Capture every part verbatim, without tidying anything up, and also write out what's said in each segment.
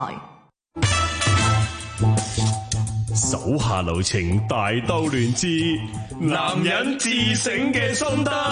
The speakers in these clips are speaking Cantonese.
手下留情，大兜亂之，男人自省嘅心得。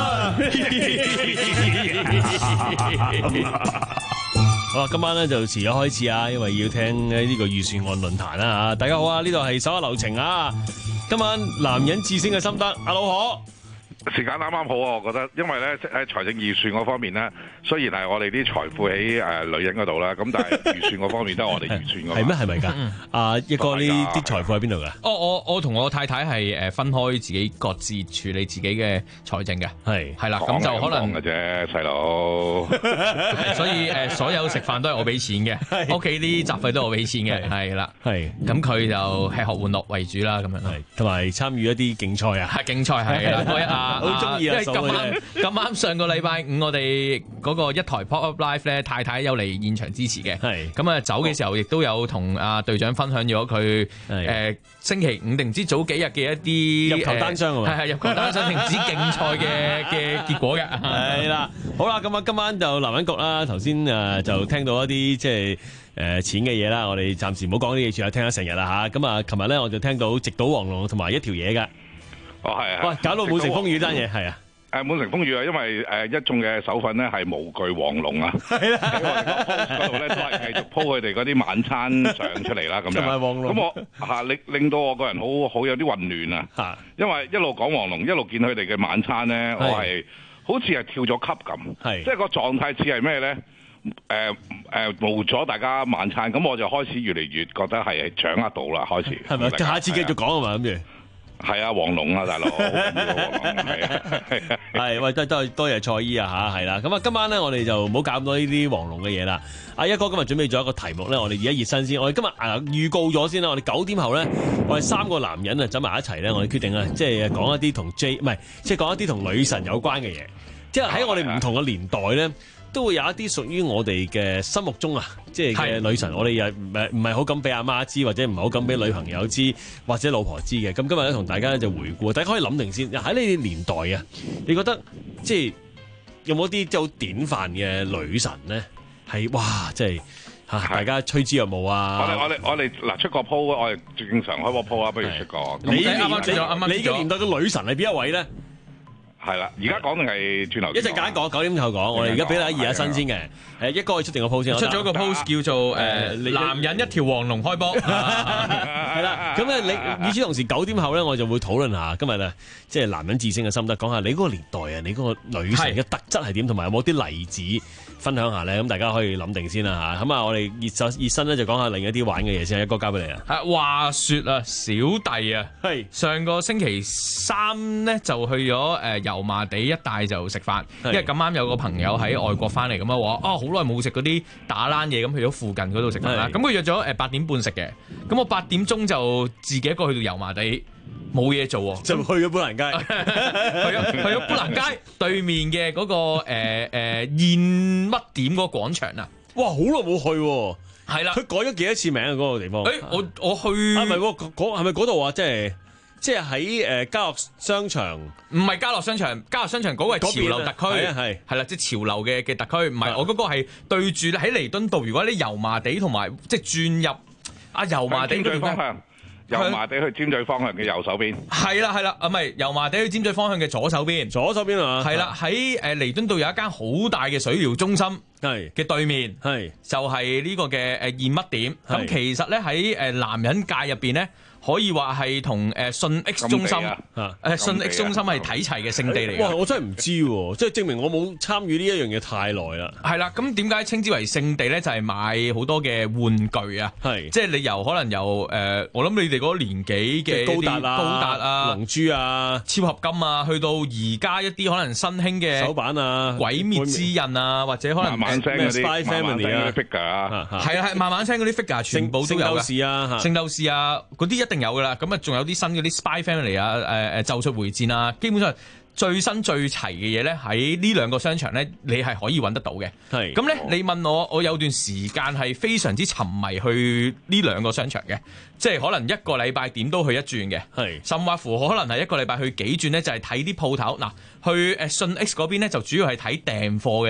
好啦，今晚咧就遲咗開始啊，因為要聽呢個預算案論壇啦吓。大家好啊，呢度係手下留情啊。今晚男人自省嘅心得，阿老何。 時間啱啱好啊，我覺得，因為咧喺財政預算嗰方面咧，雖然係我哋啲財富喺誒女人嗰度啦，咁但係預算嗰方面都係我哋預算㗎。 係咩？係咪㗎？啊，一哥呢啲財富喺邊度㗎？ 哦，我我同我太太係誒分開自己各自處理自己嘅財政嘅，係係啦，咁就可能嘅啫，細佬。 所以誒，所有食飯都係我俾錢嘅，屋企啲雜費都係我俾錢嘅，係啦，係。咁佢就吃喝玩樂為主啦，咁樣係， 同埋參與一啲競賽啊， 係競賽係啦，嗰一啊。 好中意啊！ 因為咁啱咁啱上個禮拜五，我哋嗰個一台 Pop Up Live 咧，太太有嚟現場支持嘅。係咁啊，走嘅時候亦都有同阿隊長分享咗佢誒星期五定唔知早幾日嘅一啲入球單雙啊嘛， 係係入球單雙停止競賽嘅嘅結果嘅。 係啦，好啦，咁啊，今晚就男人局啦。頭先誒就聽到一啲即係誒錢嘅嘢啦，我哋暫時唔好講呢啲嘢住啦，聽咗成日啦嚇。咁啊，琴日咧我就聽到直搗黃龍同埋一條嘢㗎。 哦，係啊！ 哇，搞到滿城風雨單嘢，係啊！ 誒，滿城風雨啊，因為誒一眾嘅手粉咧係無懼黃龍啊，喺我哋個 post 嗰度咧都係繼續 po 佢哋嗰啲晚餐相出嚟啦，咁樣。咁我嚇令令到我個人好好有啲混亂啊！因為一路講黃龍，一路見佢哋嘅晚餐咧，我係好似係跳咗級咁，即係個狀態似係咩咧？誒誒，冇咗大家晚餐，咁我就開始越嚟越覺得係掌握到啦，開始。 係咪？下次繼續講啊嘛，諗住。 係啊，黃龍啊，大佬，係啊， 係喂，都都多謝蔡姨啊吓，係啦。咁啊，今晚咧我哋就唔好搞咁多呢啲黃龍嘅嘢啦。阿一哥今日準備咗一個題目咧，我哋而家熱身先。我哋今日啊預告咗先啦，我哋九點後咧，我哋三個男人啊走埋一齊咧，我哋決定啊，即係講一啲同 J 唔係，即係講一啲同女神有關嘅嘢。即係喺我哋唔同嘅年代咧，都會有一啲屬於我哋嘅心目中啊，即係嘅女神，我哋又唔係唔係好敢俾阿媽知，或者唔係好敢俾女朋友知，或者老婆知嘅。咁今日咧同大家咧就回顧，大家可以諗定先。喺你哋年代啊，你覺得即係有冇啲即係好典範嘅女神咧？係哇，即係嚇大家趨之若鶩啊！ 我哋我哋我哋嗱出個 po， 我哋正常開個 po 啊，不如出個。 你啱啱你你嘅年代嘅女神係邊一位咧？ 係啦，而家講定係轉頭？ 一陣間講，九點後講。我哋而家俾大家熱下身先嘅。誒，一哥可以出定個 post 先。 出咗個 post 叫做誒男人一條黃龍開波。 係啦，咁咧你與此同時九點後咧，我就會討論下今日啊，即係男人自省嘅心得，講下你嗰個年代啊，你嗰個女神嘅特質係點，同埋有冇啲例子分享下咧？咁大家可以諗定先啦嚇。咁啊，我哋熱手熱身咧，就講下另一啲玩嘅嘢先。一哥交俾你啊。 係話説啊，小弟啊，係上個星期三咧就去咗誒油麻地一帶就食飯，因為咁啱有個朋友喺外國翻嚟咁啊，話啊好耐冇食嗰啲打冷嘢，咁去咗附近嗰度食飯啦。咁佢約咗誒八點半食嘅，咁我八點鐘就自己一個去到油麻地冇嘢做喎， 就去咗砵蘭街， 去咗去咗砵蘭街對面嘅嗰、嗰個誒誒燕乜點嗰個廣場啊！ 哇，好耐冇去喎， 係啦， 佢改咗幾多次名啊？嗰、嗰個地方？ 誒、欸，我我去啊，唔係喎，嗰係咪嗰度啊？即係。即係喺誒家樂商場， 唔係家樂商場，家樂商場嗰個係潮流特區， 係係啦，即係潮流嘅嘅特區，唔係我嗰個係對住喺彌敦道。如果你油麻地同埋即係轉入啊油麻地嗰方向，油麻地去尖咀方向嘅右手邊， 係啦係啦，啊唔係油麻地去尖咀方向嘅左手邊， 左手邊啊， 係啦，喺誒彌敦道有一間好大嘅水療中心，係嘅對面，係就係呢個嘅誒燕乜點。咁其實咧喺誒男人界入邊咧，可以話係同誒信 X 中心，誒信 X 中心係睇齊嘅聖地嚟嘅。 哇！我真係唔知喎，即係證明我冇參與呢一樣嘢太耐啦。 係啦，咁點解稱之為聖地咧？就係、是、買好多嘅玩具啊，係即係你由可能由誒、呃，我諗你哋嗰個年紀嘅高達啊、 高達啊、 龍珠啊、 超合金啊，去到而家一啲可能新興嘅手板啊、 鬼滅之刃啊，或者可能慢慢聲嗰啲 Spy Family 啊 figure 啊， 係啊係慢慢聲嗰啲 figure 全部都有嘅。 聖鬥士啊， 聖鬥士啊，嗰啲一定有噶啦。咁啊，仲有啲新嗰啲 Spy Family 啊，誒誒咒術迴戰啊，基本上最新最齊嘅嘢咧，喺呢兩個商場咧，你係可以揾得到嘅。係咁咧，你問我，我有段時間係非常之沉迷去呢兩個商場嘅，即係可能一個禮拜點都去一轉嘅。係甚或乎可能係一個禮拜去幾轉咧，就係睇啲鋪頭嗱，去誒信 X 嗰邊咧就主要係睇訂貨嘅。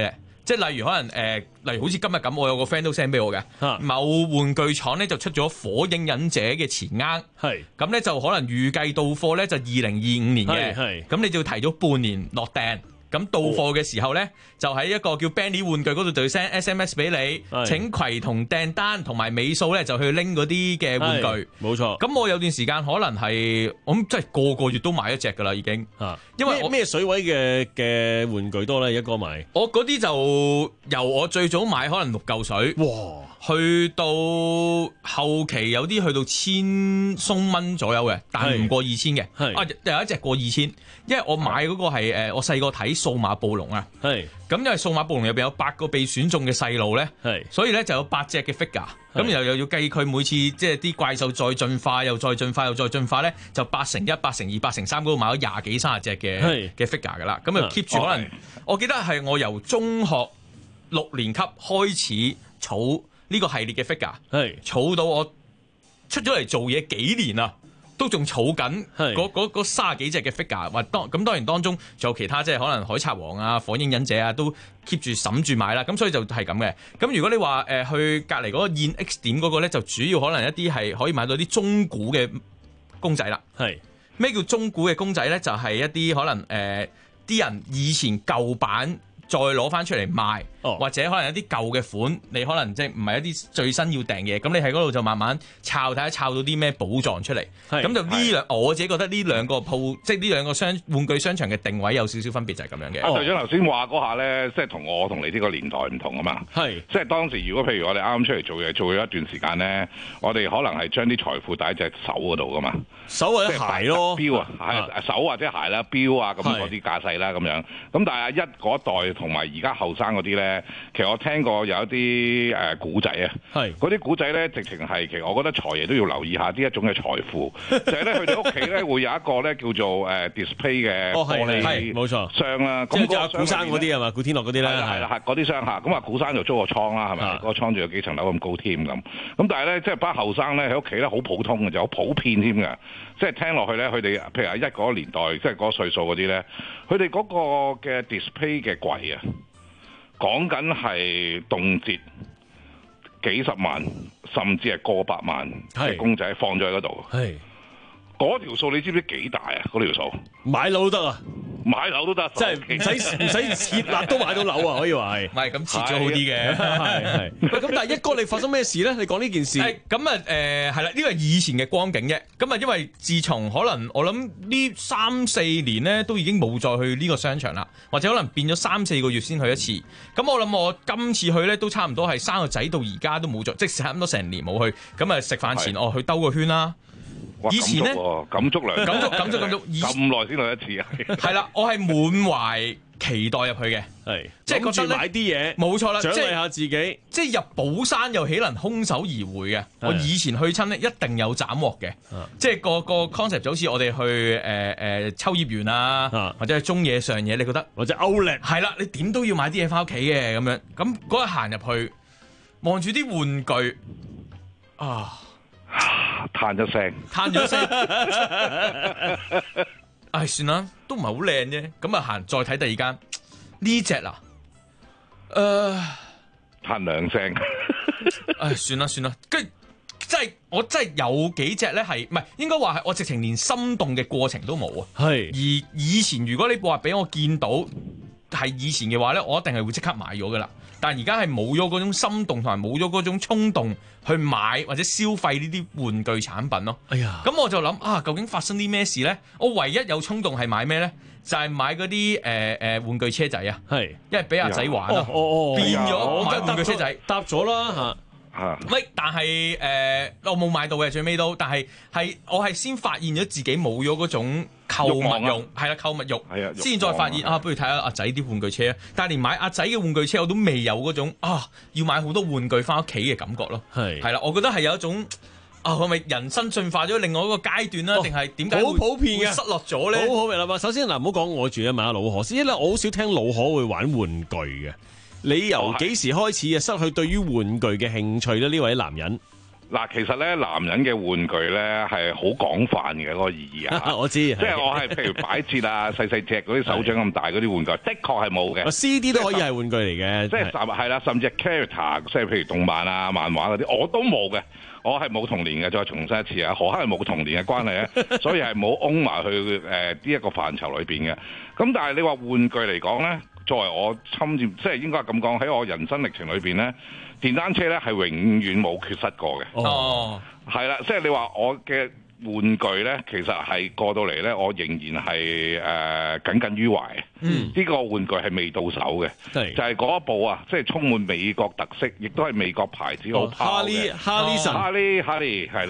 即係例如可能誒、呃，例如好似今日咁，我有個 friend 都 send 俾我嘅， 啊、 某玩具廠咧就出咗火影忍者嘅錢罌， 係咁咧就可能預計到貨咧就二零二五年嘅， 係咁你就要提早半年落訂。咁到貨嘅時候咧，就喺一個叫 Benny 玩具嗰度就要 send S M S 俾你，請攜同訂單同埋尾數咧就去拎嗰啲嘅玩具。 冇錯。 咁我有段時間可能係我諗，即係個個月都買一隻噶啦，已經。 啊， 因為咩水位嘅嘅玩具多咧？一個買。 我嗰啲就由我最早買可能六嚿水， 哇， 去到後期有啲去到千鬆蚊左右嘅，但係唔過二千嘅。啊，有一隻過二千，因為我買嗰個係誒，我細個睇數碼暴龍啊。 係。 咁因為數碼暴龍入邊有八個被選中嘅細路咧， 係， 所以咧就有八隻嘅 figure。咁然後又要計佢每次即係啲怪獸再進化，又再進化，又再進化咧，就八乘一、八乘二、八乘三嗰度買咗廿幾、三十隻嘅嘅 figure 噶啦。咁就 keep 住可能，我記得係我由中學六年級開始儲呢個系列嘅 figure，係儲到我出咗嚟做嘢幾年啦。都仲儲緊嗰嗰嗰三十幾隻嘅 figure，或當咁當然當中仲有其他即係可能海賊王啊、火影忍者啊，都 keep 住審住買啦。咁所以就係咁嘅。咁如果你話誒、呃、去隔離嗰個現 X 點嗰個咧，就主要可能一啲係可以買到啲中古嘅公仔啦。係咩叫中古嘅公仔咧？就係、是、一啲可能誒啲、呃、人以前舊版再攞翻出嚟賣，哦、或者可能一啲舊嘅款，你可能即係唔係一啲最新要訂嘅，咁你喺嗰度就慢慢抄睇下抄到啲咩寶藏出嚟。咁就呢兩，我自己覺得呢兩個鋪，即係呢兩個商玩具商場嘅定位有少少分別，就係咁樣嘅。 阿隊長頭先話嗰下咧，即係同我同你呢個年代唔同啊嘛。係，即係當時如果譬如我哋啱啱出嚟做嘢，做咗一段時間咧，我哋可能係將啲財富帶喺隻手嗰度噶嘛。手或者鞋咯，錶啊，係手或者鞋啦，錶啊咁嗰啲架勢啦咁樣。咁但係阿一嗰代同埋而家後生嗰啲咧，其實我聽過有一啲誒古仔啊，係嗰啲古仔咧，直情係其實我覺得財爺都要留意下呢一種嘅財富，就係咧佢哋屋企咧會有一個咧叫做誒 display 嘅玻璃冇錯箱啦，即係阿古生嗰啲係嘛，古天樂嗰啲咧係啦，嗰啲箱嚇，咁啊古生就租個倉啦係咪？嗰個倉仲有幾層樓咁高添咁，咁但係咧即係班後生咧喺屋企咧好普通嘅，就好普遍添嘅，即係聽落去咧佢哋譬如阿一嗰個年代即係嗰個歲數嗰啲咧，佢哋嗰個嘅 display 嘅櫃啊。講緊係動輒幾十萬，甚至係過百萬嘅公仔放咗喺嗰度。係嗰條數，你知唔知幾大啊？嗰條數買樓都得啊，買樓都得，即係唔使唔使設立都買到樓啊！可以話係，唔係咁設咗好啲嘅。係係。喂，咁但係一哥，你發生咩事咧？你講呢件事。咁啊誒係啦，呢個係以前嘅光景啫。咁啊，因為自從可能我諗呢三四年咧，都已經冇再去呢個商場啦，或者可能變咗三四個月先去一次。咁我諗我今次去咧都差唔多係生個仔到而家都冇再，即係差唔多成年冇去。咁啊食飯前哦去兜個圈啦。以前咧，感觸良，感觸感觸感觸，咁耐先去一次啊！係啦，我係滿懷期待入去嘅，係即係覺得買啲嘢，冇錯啦，獎勵下自己，即係入寶山又豈能空手而回嘅。我以前去親咧，一定有斬獲嘅，即係個個 concept 就好似我哋去誒誒秋葉原啊，或者係中野上野，你覺得或者歐力係啦，你點都要買啲嘢翻屋企嘅咁樣。咁嗰日行入去，望住啲玩具啊！嘆咗聲，嘆咗聲，唉，算啦，都唔係好靚啫。咁啊，行再睇第二間呢隻啦，誒，嘆兩聲，唉，算啦算啦，跟住真係我真係有幾隻咧，係唔係應該話係我直情連心動嘅過程都冇啊。係而以前如果你話俾我見到係以前嘅話咧，我一定係會即刻買咗噶啦。但係而家係冇咗嗰種心動，同埋冇咗嗰種衝動去買或者消費呢啲玩具產品咯。哎呀，咁我就諗啊，究竟發生啲咩事咧？我唯一有衝動係買咩咧？就係、是、買嗰啲誒誒玩具車仔啊。係，因為俾阿仔玩啊。哦哦哦，變咗買玩具車仔，搭咗啦嚇。喂，但係誒、呃，我冇買到嘅最尾都，但係係我係先發現咗自己冇咗嗰種購物慾，係啦，購物慾，先再發現啊，不如睇下阿仔啲玩具車啊！但係連買阿仔嘅玩具車我都未有嗰種啊，要買好多玩具翻屋企嘅感覺咯。係係啦，我覺得係有一種啊，係咪人生進化咗另外一個階段啦？定係點解好普遍嘅失落咗咧？好普遍啦嘛！首先嗱，唔好講我住啊，問下老何先，因為我好少聽老何會玩玩具嘅。你由幾時開始啊失去對於玩具嘅興趣咧？呢位男人， 嗱，其實咧，男人嘅玩具咧係好廣泛嘅嗰、那個意義啊！ 我知， 即係我係譬如擺設啊，細細隻嗰啲手掌咁大嗰啲玩具，的確係冇嘅。 C D 都可以係玩具嚟嘅， 即係甚係啦，甚至係 character，即係譬如動漫啊、漫畫嗰啲，我都冇嘅。我係冇童年嘅，再重申一次啊！何克係冇童年嘅關係咧，所以係冇擁埋去誒呢一個範疇裏邊嘅。咁但係你話玩具嚟講咧，作為我親自即係應該係咁講，喺我人生歷程裏邊咧，電單車咧係永遠冇缺失過嘅。哦，係啦，即係你話我嘅玩具咧，其實係過到嚟咧，我仍然係誒耿耿於懷。嗯，呢個玩具係未到手嘅，就係嗰一部啊，即係充滿美國特色，亦都係美國牌子好拋嘅。哈利哈利哈利係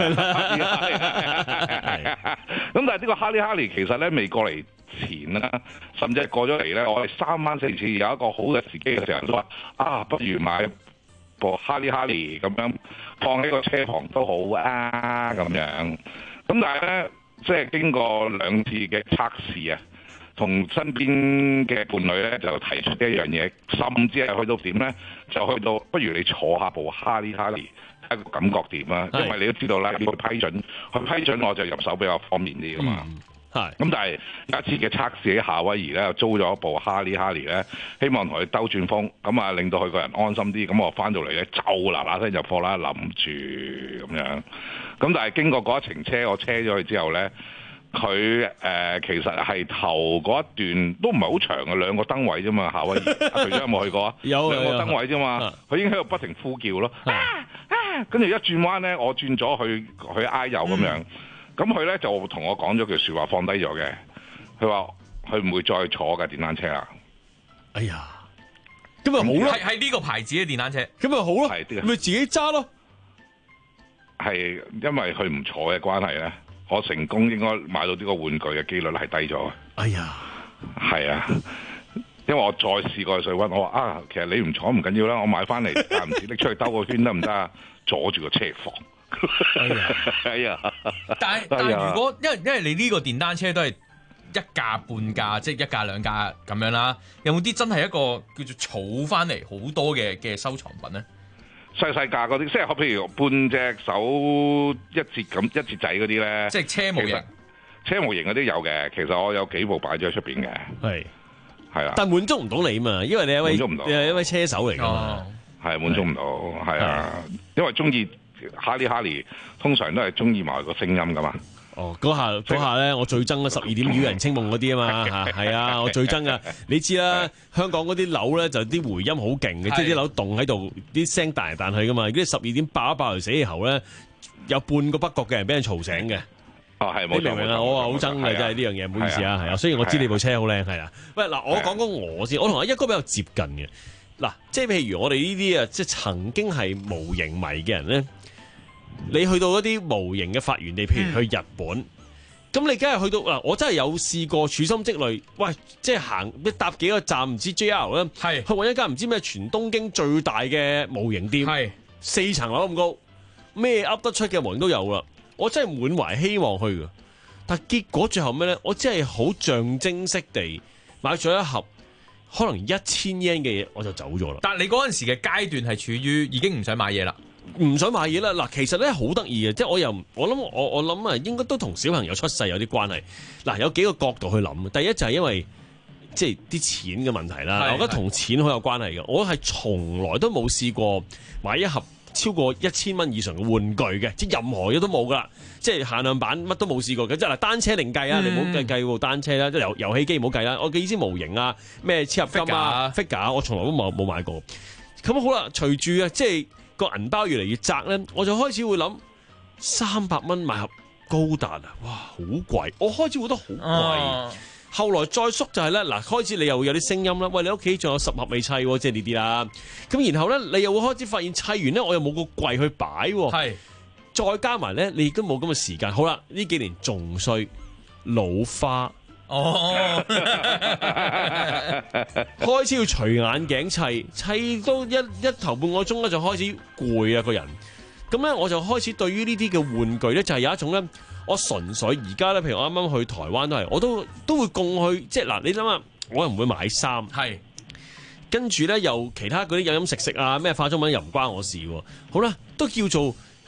啦。咁但係呢個哈利哈利其實咧未過嚟前啦，甚至係過咗嚟咧，我哋三晚四次有一個好嘅時機嘅時候都話啊，不如買部哈利哈利咁樣放喺個車房都好啊咁樣。咁但係咧，即係經過兩次嘅測試啊，同身邊嘅伴侶咧就提出一樣嘢，甚至係去到點咧，就去到不如你坐下部哈利哈利，睇個感覺點啊？因為你都知道啦，要批准，去批准我就入手比較方便啲噶嘛。係、嗯。咁但係有一次嘅測試喺夏威夷咧，又租咗一部哈利哈利咧，希望同佢兜轉風，咁啊令到佢個人安心啲。咁我翻到嚟咧就嗱嗱聲入貨啦，諗住咁樣。咁但係經過嗰一程車，我車咗佢之後咧，佢誒、呃、其實係頭嗰一段都唔係好長嘅，兩個燈位啫嘛。夏威夷，阿隊長有冇去過啊？有兩個燈位啫嘛，佢已經喺度不停呼叫咯。啊啊！跟住一轉彎咧，我轉咗去去挨右咁樣，咁佢咧就同我講咗句説話，放低咗嘅。佢話佢唔會再坐嘅電單車啦。哎呀， 咁咪好咯， 係係呢個牌子嘅電單車， 咁咪好咯，咪自己揸咯。 係因為佢唔坐嘅關係咧，我成功應該買到呢個玩具嘅機率係低咗。哎呀，係啊，因為我再試過水溫，我話啊，其實你唔坐唔緊要啦，我買翻嚟間唔時拎出去兜個圈得唔得啊？阻住個車房。哎呀，哎呀， 但係但係如果因為因為你呢個電單車都係一架半價，即係一架兩架咁樣啦，有冇啲真係一個叫做儲翻嚟好多嘅嘅收藏品咧？ 細細架嗰啲，即係譬如半隻手一節咁一節仔嗰啲咧， 即係車模型。 車模型嗰啲有嘅，其實我有幾部擺咗喺出邊嘅。係係啊， 但係滿足唔到你嘛，因為你係一位你係一位車手嚟㗎嘛， 係滿足唔到，係啊，因為中意哈利哈利，通常都係中意埋個聲音㗎嘛。 哦，嗰下嗰下咧，我最憎嘅十二點與人清夢嗰啲啊嘛嚇，係啊，我最憎噶。你知啦，香港嗰啲樓咧就啲回音好勁嘅，即係啲樓棟喺度，啲聲彈嚟彈去噶嘛。如果十二點爆一爆嚟死氣喉咧，有半個北角嘅人俾人嘈醒嘅。 哦，係冇錯。 你明唔明啊？我話好憎嘅，真係呢樣嘢，唔好意思啊，係啊。雖然我知你部車好靚，係啦。喂，嗱，我講講我先，我同阿一哥比較接近嘅。嗱，即係譬如我哋呢啲啊，即係曾經係模型迷嘅人咧。你去到一啲模型嘅發源地，譬如去日本，咁、嗯、你梗係去到嗱，我真係有試過處心積慮，喂，即係行一搭幾個站，唔知 J R 咧，係去揾一間唔知咩全東京最大嘅模型店，係四層樓咁高，咩噏得出嘅模型都有啦，我真係滿懷希望去嘅，但係結果最後咩咧？我真係好象徵式地買咗一盒可能一千 yen 嘅嘢，我就走咗啦。 但係你嗰陣時嘅階段係處於已經唔想買嘢啦。 唔想買嘢啦！嗱，其實咧好得意嘅，即係我又我諗我我諗啊，應該都同小朋友出世有啲關係。嗱，有幾個角度去諗。第一就係因為即係啲錢嘅問題啦，我覺得同錢好有關係嘅。我係從來都冇試過買一盒超過一千蚊以上嘅玩具嘅，即係任何嘢都冇噶，即係限量版乜都冇試過嘅。即係嗱，單車另計啊，嗯、你唔好計計部單車啦，即係遊遊戲機唔好計啦。我嘅意思模型啊，咩切合金啊 figure， 我從來都冇冇買過。咁好啦，隨住啊，即係。個銀包越嚟越窄咧，我就開始會諗三百蚊買盒高達啊！哇，好貴！我開始覺得好貴。啊、後來再縮就係咧，嗱，開始你又會有啲聲音啦。喂，你屋企仲有十盒未砌，即係呢啲啦。咁然後咧，你又會開始發現砌完咧，我又冇個櫃去擺。係，再加埋咧，你亦都冇咁嘅時間。好啦，呢幾年仲衰老花。哦，開始要除眼鏡砌，砌都一一頭半個鐘咧，就開始攰啊個人。咁咧，我就開始對於呢啲嘅玩具咧，就係有一種咧，我純粹而家咧，譬如我啱啱去台灣都係，我都都會供去，即係嗱，你諗下，我又唔會買衫，係跟住咧又其他嗰啲飲飲食食啊，咩化妝品又唔關我事喎。好啦，都叫做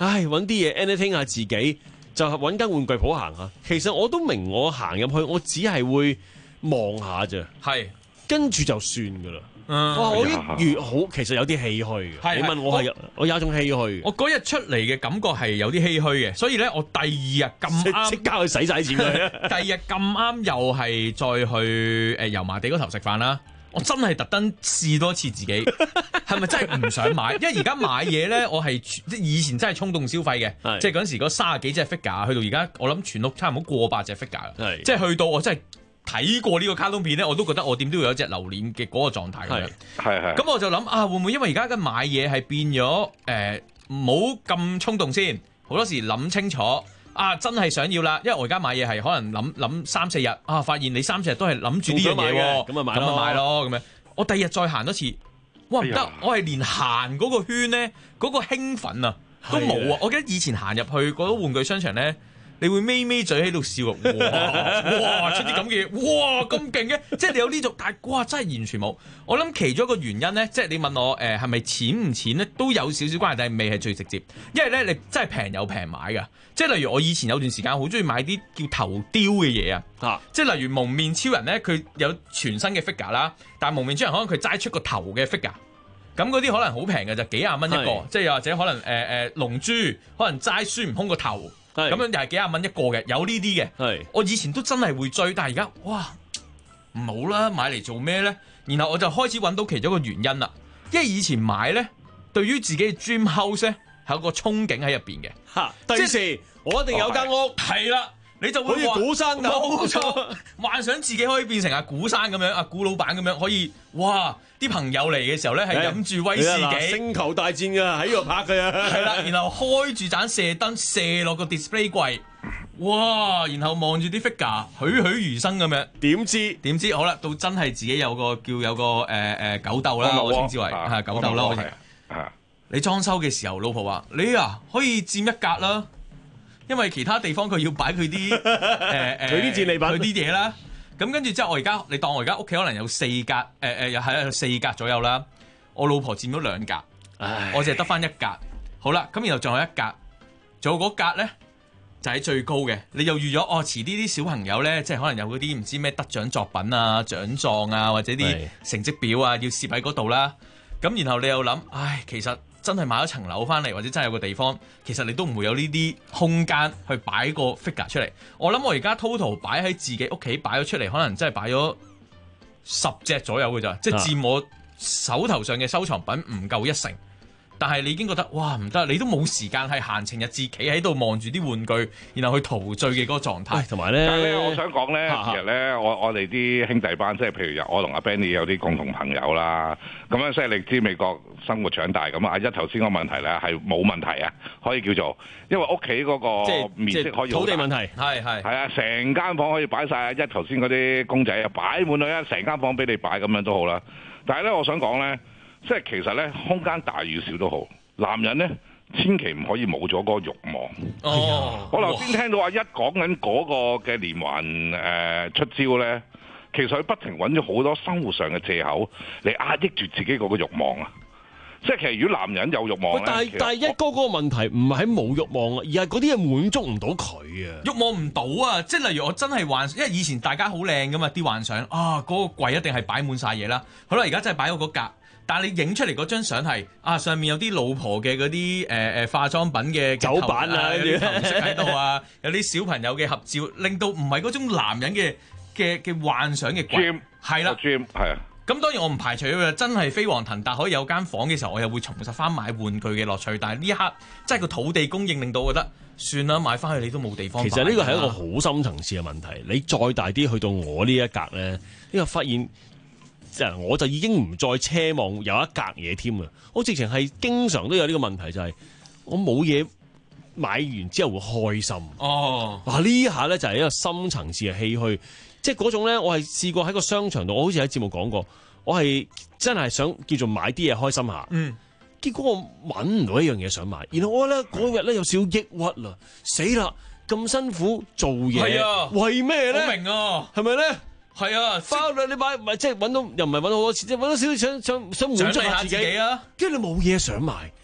唉，揾啲嘢 entertain 下自己，就係揾間玩具鋪行下。其實我都明，我行入去，我只係會望下啫， 係跟住就算噶啦。 嗯、 哇！我越好，其實有啲唏噓嘅。你問我係，我，我有一種唏噓。 我嗰日出嚟嘅感覺係有啲唏噓嘅，所以咧，我第二日咁啱即刻去使晒錢佢。 第二日咁啱又係再去誒油麻地嗰頭食飯啦。我真係特登試多次自己，係咪真係唔想買？因為而家買嘢咧，我係即係以前真係衝動消費嘅，即係嗰陣時嗰三十幾隻 figure，去到而家我諗全屋差唔多過百隻 figure，即係去到我真係睇過呢個卡通片咧，我都覺得我點都要有一隻榴蓮嘅嗰個狀態咁樣。 係係。 咁我就諗啊，會唔會因為而家嘅買嘢係變咗誒，唔好咁衝動先，好多時諗清楚。啊！真係想要啦，因為我而家買嘢係可能諗諗三四日啊，發現你三四日都係諗住呢樣嘢喎， 咁啊買咁啊買咯咁樣。我第二日再行多次，哇唔得！哎、我係連行嗰個圈咧，嗰、嗰個興奮啊都冇啊！我記得以前行入去嗰個玩具商場咧，你會咪咪嘴喺度笑，哇哇出啲咁嘅嘢，哇咁勁嘅，即係你有呢種，但係哇真係完全冇。我諗其中一個原因咧，即係你問我誒係咪錢唔錢咧，都有少少關係，但係未係最直接。因為咧你真係平有平買㗎，即係例如我以前有段時間好中意買啲叫頭雕嘅嘢啊，啊即係例如蒙面超人咧，佢有全新嘅 figure 啦，但係蒙面超人可能佢齋出個頭嘅 figure。咁嗰啲可能好平嘅就幾廿蚊一個，即係又或者可能誒誒、呃、龍珠，可能齋孫悟空個頭。咁樣又係幾廿蚊一個嘅，有呢啲嘅。我以前都真係會追，但係而家哇唔好啦，買嚟做咩咧？然後我就開始揾到其中一個原因啦。因為以前買咧，對於自己嘅 dream house 咧係有個憧憬喺入邊嘅。嚇， 第時我一定有間屋。 係啦、哦，你就會好似古生咁， 冇錯，幻想自己可以變成阿古生咁樣，阿古老闆咁樣，可以哇！啲朋友嚟嘅時候咧，係飲住威士忌， 星球大戰噶喺呢度拍嘅啊， 係啦，然後開住盞射燈射落個 display 櫃，哇！然後望住啲 figure，栩栩如生咁樣。點知點知好啦，到真係自己有個叫有個誒誒、呃、狗竇啦，我稱之為係、啊、狗竇啦，好似。你裝修嘅時候，老婆話：你啊可以佔一格啦，因為其他地方佢要擺佢啲誒誒佢啲戰利品， 佢啲嘢啦。咁跟住之後，我而家你當我而家屋企可能有四格，誒、呃、誒，又係有四格左右啦。我老婆佔咗兩格，唉我淨係得翻一格。好啦，咁然後仲有一格，仲有嗰格咧就喺、是、最高嘅。你又預咗哦，遲啲啲小朋友咧，即係可能有嗰啲唔知咩得獎作品啊、獎狀啊，或者啲成績表啊，要攝喺嗰度啦。咁然後你又諗，唉，其實真係買咗層樓翻嚟，或者真係有個地方，其實你都唔會有呢啲空間去擺個 figure 出嚟。我諗我而家 total 擺喺自己屋企擺咗出嚟，可能真係擺咗十隻左右嘅咋，即係佔我手頭上嘅收藏品唔夠一成。但係你已經覺得哇唔得，你都冇時間係閒情逸致企喺度望住啲玩具，然後去陶醉嘅嗰個狀態。 同埋咧， 但係咧，我想講咧，其實咧，我我哋啲兄弟班，即係譬如我同阿 Benny 有啲共同朋友啦，咁樣即係你知美國生活長大咁啊。阿一頭先個問題咧係冇問題啊，可以叫做，因為屋企嗰個面積可以土地問題，係係係啊，成間房可以擺晒阿一頭先嗰啲公仔啊，擺滿咗一成間房俾你擺咁樣都好啦。但係咧，我想講咧。即係其實咧，空間大與小都好，男人咧千祈唔可以冇咗嗰個慾望。哦，我頭先聽到阿一講緊嗰個嘅連環誒、呃、出招咧，其實佢不停揾咗好多生活上嘅藉口嚟壓抑住自己嗰個慾望啊！即係其實如果男人有慾望咧， 但係但係一哥嗰個問題唔係喺冇慾望啊，而係嗰啲嘢滿足唔到佢啊， 慾望唔到啊！即係例如我真係幻想，因為以前大家好靚噶嘛啲幻想啊，嗰、嗰個櫃一定係擺滿晒嘢啦。好啦，而家真係擺咗嗰格。但係你影出嚟嗰張相係啊，上面有啲老婆嘅嗰啲誒誒化妝品嘅酒板啊， 有啲頭飾喺度啊，有啲小朋友嘅合照，令到唔係嗰種男人嘅嘅嘅幻想嘅櫃，係啦， 係啊。 咁當然我唔排除佢真係飛黃騰達可以有間房嘅時候，我又會重拾翻買玩具嘅樂趣。但係呢一刻真係個土地供應令到我覺得算啦，買翻去你都冇地方。 其實呢個係一個好深層次嘅問題。你再大啲去到我呢一格咧，呢個發現。我就已經唔再奢望有一格嘢添啊！我直情係經常都有呢個問題，就係、是、我冇嘢買完之後會開心。哦，哇！呢一下咧就係一個深層次嘅唏噓，即係嗰種咧，我係試過喺個商場度，我好似喺節目講過，我係真係想叫做買啲嘢開心下。嗯，結果我揾唔到一樣嘢想買，然後我咧嗰日咧有少少抑鬱啦，死啦！咁辛苦做嘢，係啊，為咩咧？ 我明啊， 係咪咧？ 係啊， 花兩你買唔係即係揾到又唔係揾到好多錢，即係揾到少少想想想滿足下自己啊！跟住你冇嘢想買，跟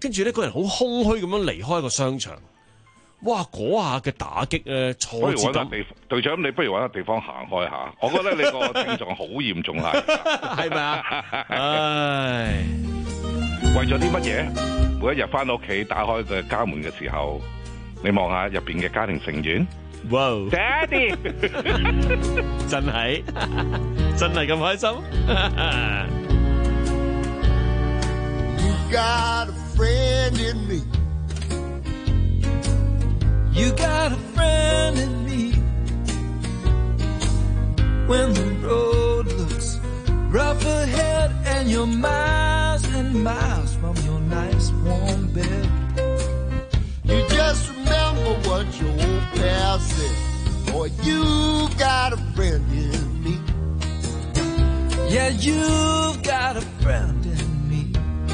跟住咧個人好空虛咁樣離開個商場。哇！嗰下嘅打擊咧，挫折感。 隊長，你不如揾個地方行開下。我覺得你個症狀好嚴重係， 係咪啊？唉， 為咗啲乜嘢？每一日翻到屋企打開個家門嘅時候，你望下入邊嘅家庭成員。 哇 Daddy 真係真係咁開心。 You got a friend in me. You got a friend in me. When the road looks rough ahead and you're miles and miles from your nice warm bed, you just remember what your old past said. Boy, you got a friend in me. Yeah, you've got a friend in me.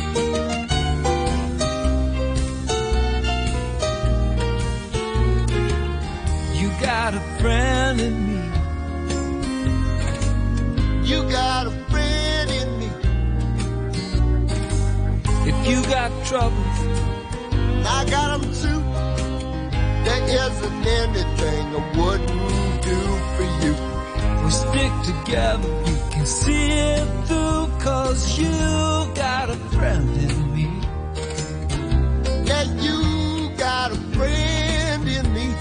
You got a friend in me. You got a friend in me. If you got troubles, I got them too. There isn't anything I wouldn't do for you. We stick together, you can see it through, 'cause you got a friend in me. Yeah, you got a friend in me.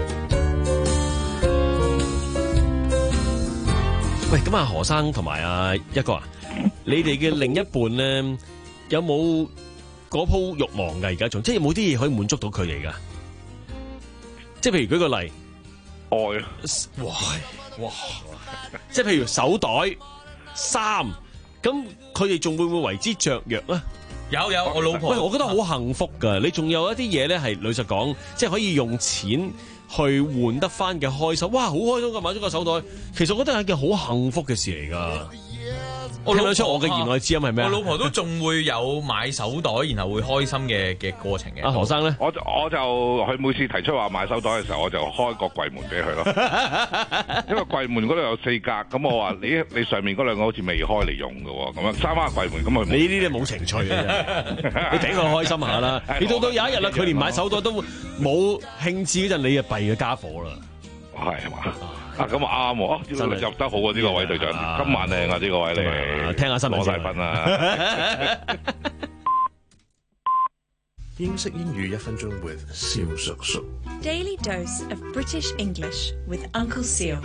喂，咁啊，何生同埋阿一哥啊，你哋嘅另一半咧，有冇嗰鋪慾望㗎？而家仲即係有冇啲嘢可以滿足到佢哋㗎？即係譬如舉個例， 愛， 哇哇，即係譬如手袋、衫，咁佢哋仲會唔會為之雀躍啊？ 有有，我老婆， 喂，我覺得好幸福㗎。你仲有一啲嘢咧，係老實講，即係可以用錢去換得翻嘅開心。哇，好開心㗎，買咗個手袋，其實我覺得係一件好幸福嘅事嚟㗎。我聽得出我嘅言外之音係咩？ 我老婆都仲會有買手袋，然後會開心嘅嘅過程嘅。 阿何生咧， 我我就佢每次提出話買手袋嘅時候，我就開個櫃門俾佢咯。因為櫃門嗰度有四格，咁我話你你上面嗰兩個好似未開嚟用嘅喎，咁樣閂翻個櫃門，咁佢你呢啲冇情趣嘅啫，你俾佢開心下啦。你到到有一日啦，佢連買手袋都冇興致嗰陣，你就弊嘅家伙啦。 係嘛？啊咁啊啱喎，真係入得好啊！呢個位隊長，今晚靚啊！呢個位你聽下新聞攞晒分啊！ 英式英語一分鐘 with 蕭叔叔。 Daily dose of British English with Uncle Seal.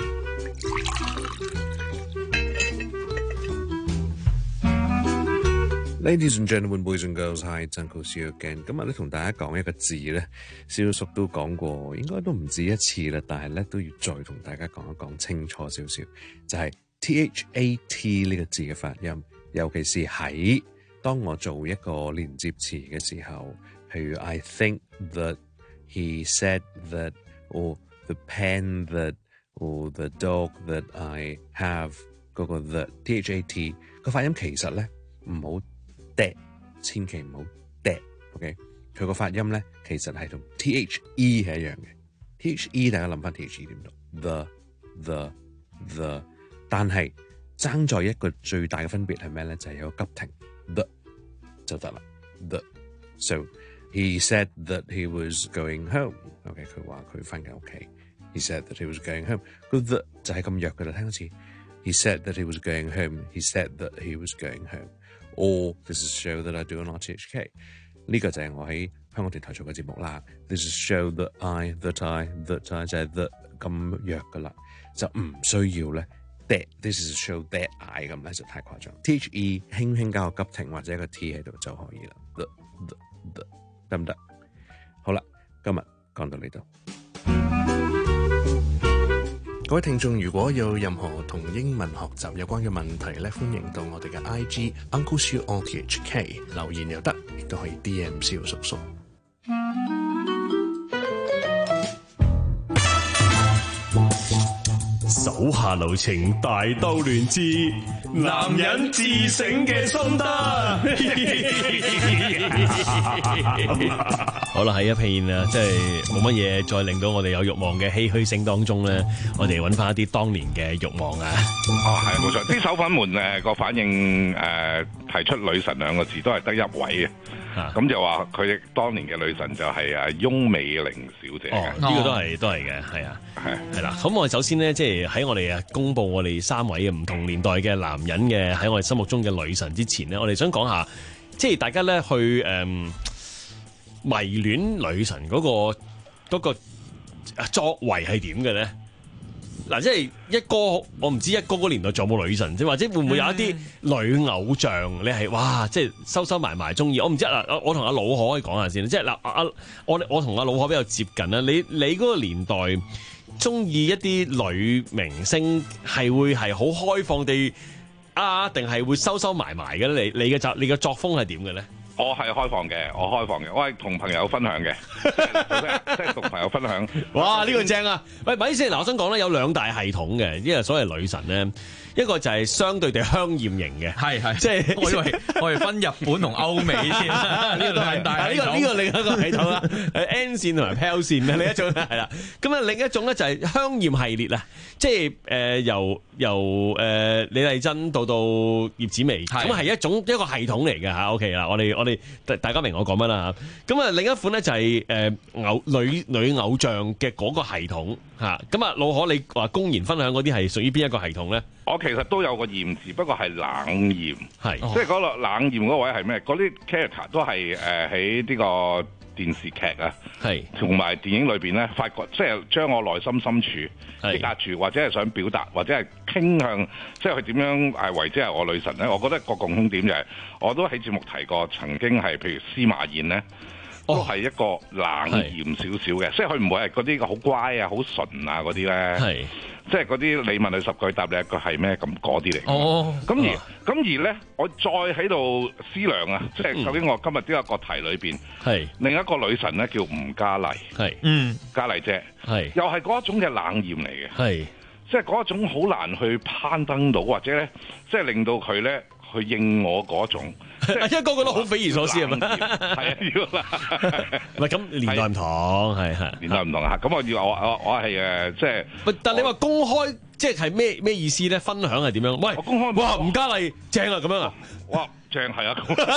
Ladies and gentlemen, boys and girls, hi, it's Uncle Seal again. 今日咧同大家講一個字咧，蕭叔都講過，應該都唔止一次啦，但係咧都要再同大家講一講清楚少少，就係 T H A T 呢個字嘅發音，尤其是喺當我做一個連接詞嘅時候，譬如 I think that, he said that, or the pen that, or the dog that I have 嗰個 that T H A T 個發音其實咧唔好嗲，千祈唔好嗲 ，OK？ 佢個發音咧其實係同 T H E 係一樣嘅 ，T H E 大家諗翻 T H E 點讀 ？The the the， 但係爭在一個最大嘅分別係咩咧？就係、是、有個急停 the 就得啦 the。So he said that he was going home。OK， 佢話佢翻緊屋企。He said that he was going home。個 the 就係咁弱㗎啦，聽多次。He said that he was going home. He said that he was going home。Or this is a show that I do on R T H K。呢個就係我喺香港電台做嘅節目啦。This is a show that I that I that I 就係 that 咁弱噶啦，就唔需要咧 that。This is a show that I 咁咧就太誇張。T H E 輕輕加個急停或者一個 T 喺度就可以啦。The the the 得唔得？好啦，今日講到呢度。各位聽眾，如果有任何同英文學習有關嘅問題咧，歡迎到我哋嘅 I G Uncle Siu R T H K 留言又得，亦都可以 D M 蕭叔叔。 手下留情，大兜亂之，男人自省嘅心得。 好啦，喺一片啊，即係冇乜嘢再令到我哋有慾望嘅唏噓聲當中咧，我哋揾翻一啲當年嘅慾望啊！ 哦，係冇錯，啲手粉們誒個反應誒、呃、提出女神兩個字都係得一位嘅。 咁就話佢哋當年嘅女神就係啊翁美玲小姐嘅。 呢個都係都係嘅，係啊，係係啦。咁我哋首先呢，即係喺我哋啊公佈我哋三位嘅唔同年代嘅男人嘅喺我哋心目中嘅女神之前呢，我哋想講下，即係大家咧去誒、嗯、迷戀女神嗰、嗰個嗰、嗰個作為係點嘅咧？嗱，即係一哥，我唔知一哥嗰年代仲有冇女神，即或者會唔會有一啲女偶像？你係哇，即係收收埋埋中意。我唔知嗱，我同阿老可可以講下先。即係嗱，阿我我同阿老可比較接近啦。你你嗰個年代中意一啲女明星係會係好開放地啊，定係會收收埋埋嘅咧？你你嘅作你嘅作風係點嘅咧？ 我係開放嘅，我開放嘅，我係同朋友分享嘅，即係同朋友分享。 哇！呢、這個正啊！喂，咪先嗱，我想講咧有兩大系統嘅，因為所謂女神咧，一個就係相對地香豔型嘅， 係係， 即係我以為我哋分日本同歐美先，呢個係大系統。呢個呢個另一個系統啦，係 N 線同埋 P L 線嘅另一種係啦。咁啊另一種咧就係香豔系列啊，即係誒、呃、由由誒、呃、李麗珍到到葉子楣，咁係一種一個系統嚟嘅嚇。OK 啦，我哋我哋大家明我講乜啦嚇。咁啊另一款咧就係誒偶女女偶像嘅嗰個系統嚇。咁啊老可你話公然分享嗰啲係屬於邊一個系統咧？ 我其實都有個豔字，不過係冷豔， 係即係嗰個冷豔嗰位係咩？嗰啲 character 都係誒喺呢個電視劇啊，係同埋電影裏邊咧，發覺即係將我內心深處抑壓住，或者係想表達，或者係傾向，即係佢點樣係為之係我女神咧？我覺得個共通點就係、是，我都喺節目提過，曾經係譬如司馬燕咧。都係一個冷豔少少嘅，即係佢唔會係嗰啲好乖啊、好純啊嗰啲咧，即係嗰啲你問佢十句答你一句係咩咁嗰啲嚟。哦，咁而咁、哦、而咧，我再喺度思量啊，即係究竟我今日呢一個題裏邊，係另一個女神咧叫吳嘉麗，係嗯嘉麗姐，係又係嗰一種嘅冷豔嚟嘅，係即係嗰一種好難去攀登到，或者咧即係令到佢咧去應我嗰種。 一個個都好匪夷所思係咪？ 係啊，要啦。 唔係咁年代唔同，係係年代唔同嚇。咁我要我我我係誒即係。 但係你話公開即係係咩咩意思咧？分享係點樣？喂， 我公開哇！吳嘉麗正啊，咁樣啊？ 哇，正係啊！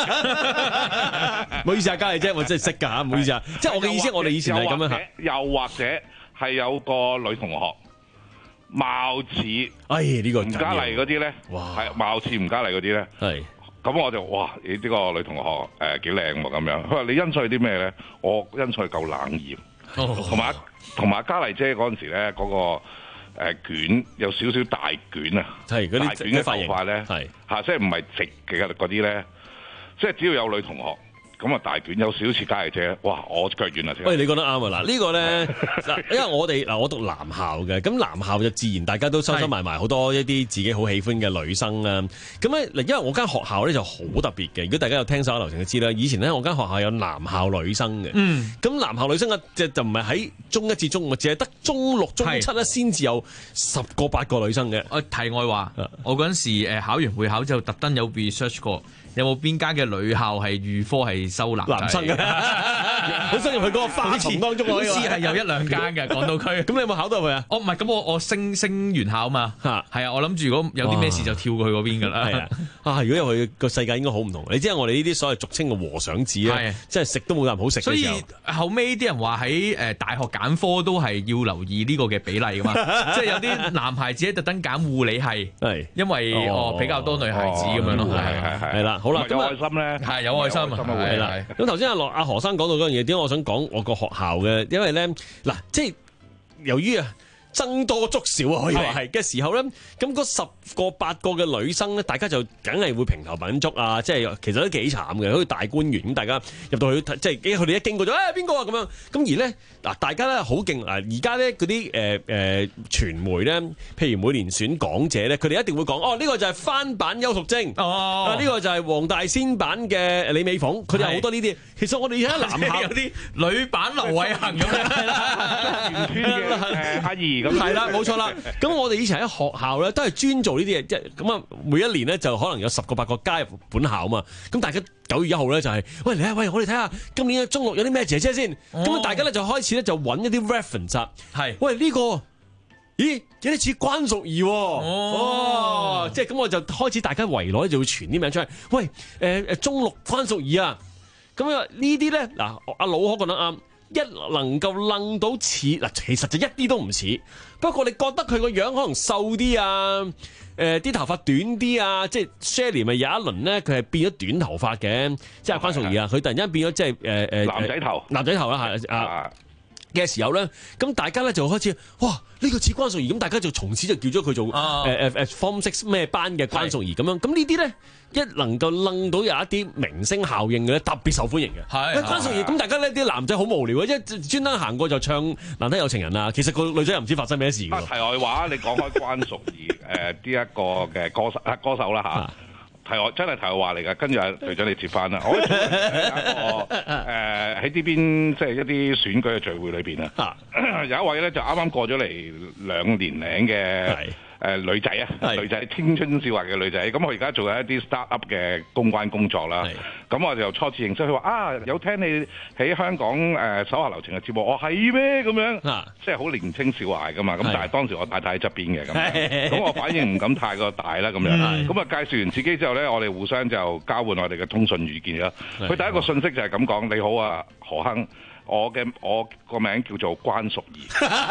唔好意思啊，嘉麗姐，我真係識㗎嚇，唔好意思啊。即係我嘅意思，我哋以前係咁樣嚇。 又或者係有個女同學，貌似哎呢個吳嘉麗嗰啲咧，係貌似吳嘉麗嗰啲咧，係。咁我就哇！你呢個女同學誒幾靚喎咁樣。佢話你欣賞啲咩咧？我欣賞夠冷豔，同埋同埋嘉麗姐嗰陣時咧嗰、嗰個、呃、捲有少少大捲啊，係嗰啲大捲嘅頭髮咧，係嚇，即係唔係直嘅嗰啲咧，即係只要有女同學。咁啊大卷有少少似嘉麗姐，哇！我腳軟啦！ 喂，你覺得啱啊？嗱，呢個咧嗱，因為我哋嗱我讀男校嘅，咁男校就自然大家都收收埋埋好多一啲自己好喜歡嘅女生啦。咁咧嗱，因為我間學校咧就好特別嘅。如果大家有聽手流程就知啦，以前咧我間學校有男校女生嘅。嗯。咁男校女生嘅就就唔係喺中一至中五，淨係得中六、中七咧先至有十個八個女生嘅。 我題外話，我嗰陣時誒考完會考之後，特登有 research 過。有冇邊間嘅女校係預科係收男男生嘅？好深入去嗰個花叢當中， 好似係有一兩間嘅港島區。 咁你有冇考到佢啊？ 哦，唔係，咁我我升升完考嘛，係啊，我諗住如果有啲咩事就跳過去嗰邊㗎啦。係啊， 啊，如果入去個世界應該好唔同。你知我哋呢啲所謂俗稱嘅和尚子咧，即係食都冇咁好食。 所以後尾啲人話喺誒大學揀科都係要留意呢個嘅比例㗎嘛，即係有啲男孩子特登揀護理系，係因為哦比較多女孩子咁樣咯，係係係啦。 好啦，有愛心咧， 係有愛心啊， 係啦。咁頭先阿羅阿何生講到嗰樣嘢，點解我想講我個學校嘅？因為咧嗱，即係由於啊僧多粥少啊，可以話係嘅時候咧，咁嗰十個八個嘅女生咧，大家就梗係會評頭品足啊！即係其實都幾慘嘅，好似大觀園咁，大家入到去即係佢哋一經過咗，誒邊個啊咁樣？咁而咧嗱，大家咧好勁嗱，而家咧嗰啲誒誒傳媒咧，譬如每年選港姐咧，佢哋一定會講哦，呢、呢個就係翻版邱淑貞，哦，呢、呢個就係黃大仙版嘅李美鳳，佢哋有好多呢啲。其實我哋而家男校有啲女版劉偉恒咁樣，係啦， 圓圈嘅阿姨。 係啦，冇錯啦。咁我哋以前喺學校咧，都係專做呢啲嘢，即係咁啊。每一年咧就可能有十個八個加入本校嘛。咁大家九月一號咧就係、是，喂嚟啊，喂，我哋睇下今年嘅中六有啲咩姐姐先。咁、哦、大家咧就開始咧就揾一啲 reference。係，喂呢、這個，咦有啲似關淑怡喎。哦，哦即係咁我就開始大家圍內就會傳啲名出嚟。喂，誒、呃、誒中六關淑怡啊。 咁啊呢啲咧嗱，阿老可講得啱，一能夠愣到似嗱，其實就一啲都唔似。不過你覺得佢個樣可能瘦啲啊，誒、呃、啲頭髮短啲啊，即係 Shirley 咪有一輪咧，佢係變咗短頭髮嘅，即係關淑怡啊，佢突然間變咗即係誒誒男仔頭， 男仔頭啦係啊嘅時候咧，咁大家咧就開始哇呢、呢個似關淑怡，咁大家就從此就叫咗佢做誒誒誒 Form Six 咩班嘅關淑怡咁樣，咁呢啲咧一能夠楞到有一啲明星效應嘅咧，特別受歡迎嘅。係關淑怡，咁大家呢啲男仔好無聊嘅，即係專登行過就唱難得有情人啊，其實個女仔又唔知發生咩事嘅。 題外話，你講開關淑怡誒呢一個嘅歌手啊歌手啦嚇。題外真係題外話嚟㗎，跟住阿隊長你接翻啦。我有一個誒喺呢邊即係一啲選舉嘅聚會裏邊啊，有一位咧就啱啱過咗嚟兩年零嘅誒女仔啊，女仔青春少華嘅女仔，咁我而家做緊一啲 start up 嘅公關工作啦。咁我就初次認識佢話啊，有聽你喺香港誒手下留情嘅節目，我係咩咁樣？即係好年青少華㗎嘛。咁但係當時我太太喺側邊嘅咁，咁我反應唔敢太過大啦咁樣。咁啊介紹完自己之後咧，我哋互相就交換我哋嘅通訊語件啦。佢第一個信息就係咁講：你好啊，何亨。我嘅我個名叫做關淑怡，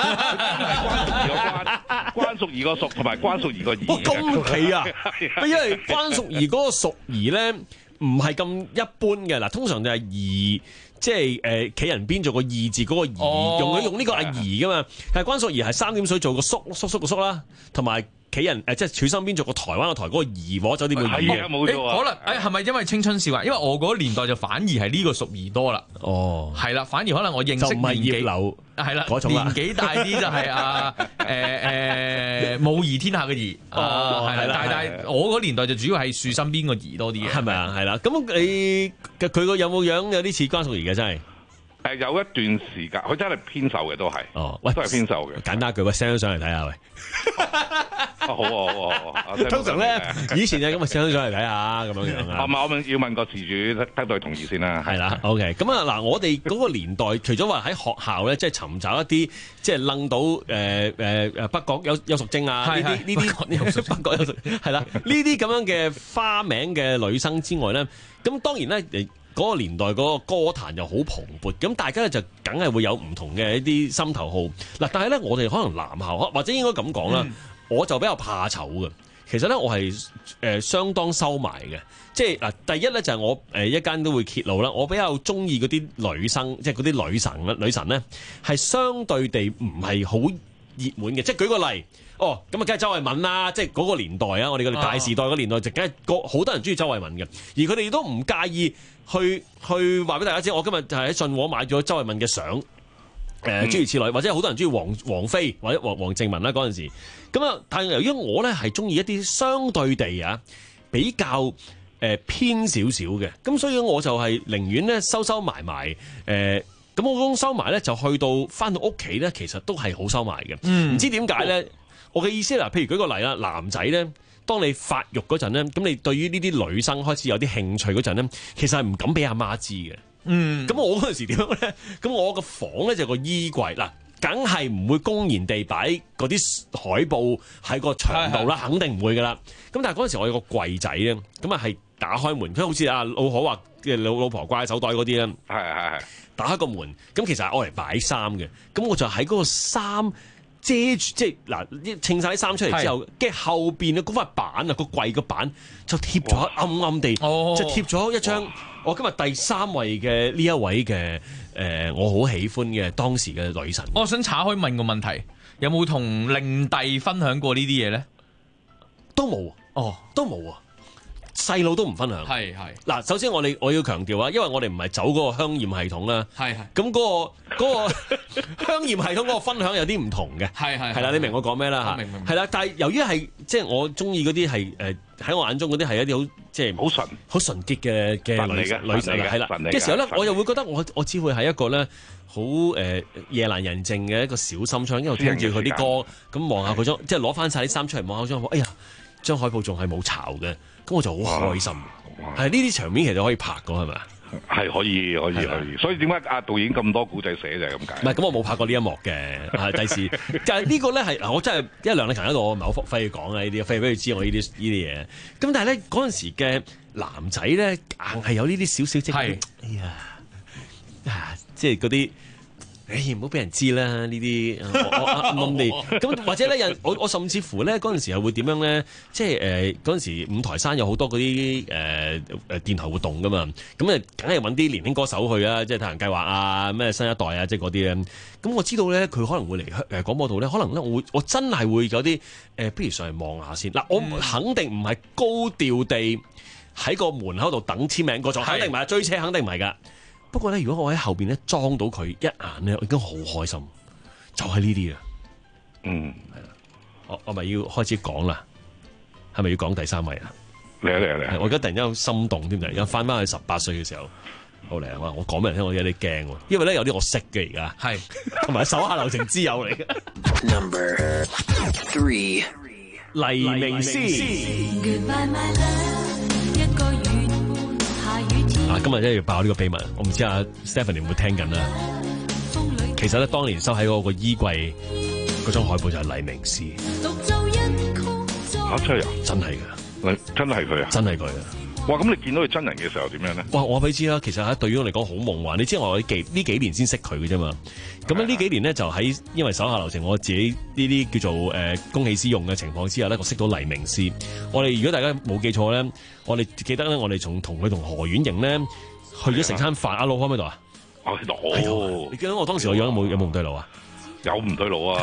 關淑怡個關，關淑怡個淑同埋關淑怡個怡。 咁奇啊！因為關淑怡嗰個淑怡咧，唔係咁一般嘅嗱，通常就係怡。即係誒企人邊做個義字嗰個怡，哦、用佢用呢個阿怡噶嘛。係關淑怡係三點水做個叔叔叔個叔啦，同埋企人誒即係處身邊做個台灣個台嗰個怡和酒店個怡嘅。 冇錯啊！ 可能誒係咪因為青春少華？因為我嗰年代就反而係呢個淑怡多啦。哦，係啦，反而可能我認識年紀流係啦， 嗰種年紀大啲就係啊誒誒母儀天下嘅儀。哦，係啦，但係我嗰年代就主要係樹身邊個怡多啲嘅， 係咪啊？係啦，咁你佢個有冇樣有啲似關淑怡嘅真係？ 誒有一段時間，佢真係偏瘦嘅都係。哦，喂，都係偏瘦嘅。 簡單句個 send 上嚟睇下喂。 好啊好啊， 通常咧以前就咁啊 send 上嚟睇下咁樣樣啊。 我問我問要問個事主得到佢同意先啦。 係啦 ，OK。咁啊嗱，我哋嗰個年代，除咗話喺學校咧，即係尋找一啲即係楞到誒誒誒北角有有淑貞啊呢啲呢啲北角有淑係啦呢啲咁樣嘅花名嘅女生之外咧，咁當然咧。嗰個年代嗰個歌壇又好蓬勃，咁大家咧就梗係會有唔同嘅一啲心頭好嗱。但係咧，我哋可能男校或者應該咁講啦，嗯、我就比較怕醜嘅。其實咧，我係誒、呃、相當收埋嘅，即係嗱，第一咧就係、是、我誒、呃、一間都會揭露啦。我比較中意嗰啲女生，即係嗰啲女神啦，女神咧係相對地唔係好熱門嘅。即係舉個例。哦，咁啊，梗係周慧敏啦，即係嗰個年代啊，我哋個大時代嗰年代，就梗係個好多人中意周慧敏嘅，而佢哋都唔介意去去話俾大家知，我今日就係喺信和買咗周慧敏嘅相，誒、呃、諸如此類，或者好多人中意王王菲或者王王靖雯啦嗰陣時，咁啊，但係由於我咧係中意一啲相對地啊比較誒、呃、偏少少嘅，咁所以我就係寧願咧收收埋埋誒。呃咁我講收埋咧，就去到翻到屋企咧，其實都係好收埋嘅。唔、嗯、知點解咧？我嘅意思嗱，譬如舉個例啦，男仔咧，當你發育嗰陣咧，咁你對於呢啲女生開始有啲興趣嗰陣咧，其實係唔敢俾阿媽知嘅。嗯，咁我嗰陣時點樣咧？咁我個房咧就有個衣櫃嗱，梗係唔會公然地擺嗰啲海報喺個牆度啦，肯定唔會噶啦。咁但係嗰陣時我有個櫃仔咧，咁啊係打開門，佢好似阿老可話嘅老老婆掛手袋嗰啲咧，係係係。打開個門，咁其實係愛嚟擺衫嘅，咁我就喺嗰個衫遮住，即係嗱，稱晒啲衫出嚟之後，跟住後邊嘅嗰塊板啊，個櫃個板就貼咗暗暗地，就貼咗一張我今日第三位嘅呢一位嘅誒、呃，我好喜歡嘅當時嘅女神。 我想岔開問個問題，有冇同令弟分享過呢啲嘢咧？ 都冇，哦，都冇啊。細路都唔分享，係係嗱。首先我哋我要強調啊，因為我哋唔係走嗰個香驗系統啦，係係咁嗰個嗰個香驗系統嗰個分享有啲唔同嘅，係係係啦，你明我講咩啦嚇？明明係啦，但係由於係即係我中意嗰啲係誒喺我眼中嗰啲係一啲好即係好純好純潔嘅嘅女女神係啦嘅時候咧，我又會覺得我我只會係一個咧好誒夜闌人靜嘅一個小心窗，因為聽住佢啲歌咁望下佢張，即係攞翻晒啲衫出嚟望下張，哎呀張海報仲係冇巢嘅。咁我就好開心，係呢啲場面其實可以拍㗎係咪啊？ 係可以可以可以，所以點解阿導演咁多古仔寫就係咁解？ 唔係，咁我冇拍過呢一幕嘅，係第時。但係呢個咧係我真係，因為梁力強喺度，我唔係好費講啊呢啲，費俾佢知我呢啲呢啲嘢。咁但係咧嗰陣時嘅男仔咧，硬係有呢啲少少即係，哎呀啊，即係嗰啲。誒唔好俾人知啦！呢啲我暗暗地咁，或者咧有我我甚至乎咧嗰陣時係會點樣咧？即係誒嗰陣時五台山有好多嗰啲誒誒電台活動噶嘛，咁誒梗係揾啲年輕歌手去啊，即係太陽計劃啊，咩新一代啊，即係嗰啲咧。咁我知道咧，佢可能會嚟誒廣播道咧，可能咧我會我真係會有啲誒，不如上去望下先。嗱，我肯定唔係高調地喺個門口度等簽名嗰種，肯定唔係追車，肯定唔係㗎。不過咧，如果我喺後邊咧裝到佢一眼咧，我已經好開心，就係呢啲啊。 嗯， 係啦，我我咪要開始講啦，係咪要講第三位啊？ 嚟啊嚟啊嚟啊！ 我而家突然間好心動添，突然間翻翻去十八歲嘅時候，好嚟啊！我講俾人聽，我有啲驚喎，因為咧有啲我識嘅而家，係同埋手下留情之友嚟嘅。Number three， 黎明詩。啊！今日真係要爆呢個秘密，我唔知阿 Stephanie 會唔會聽緊啦。其實咧，當年收喺我個衣櫃嗰張海報就係黎明詩。 嚇真係啊！ 真係㗎， 真係佢啊！ 真係佢啊！ 哇！咁你見到佢真人嘅時候點樣咧？ 哇！我俾你知啦，其實喺對於我嚟講好夢幻。你知我幾呢幾年先識佢嘅啫嘛。咁咧呢幾年咧就喺因為手下留情，我自己呢啲叫做誒、呃、公器私用嘅情況之下咧，我識到黎明詩。我哋如果大家冇記錯咧，我哋記得咧，我哋從同佢同何婉瑩咧去咗食餐飯。阿老喺邊度啊？ 喺度。你記得我當時我樣有冇有冇唔對路啊？ 有唔對路啊！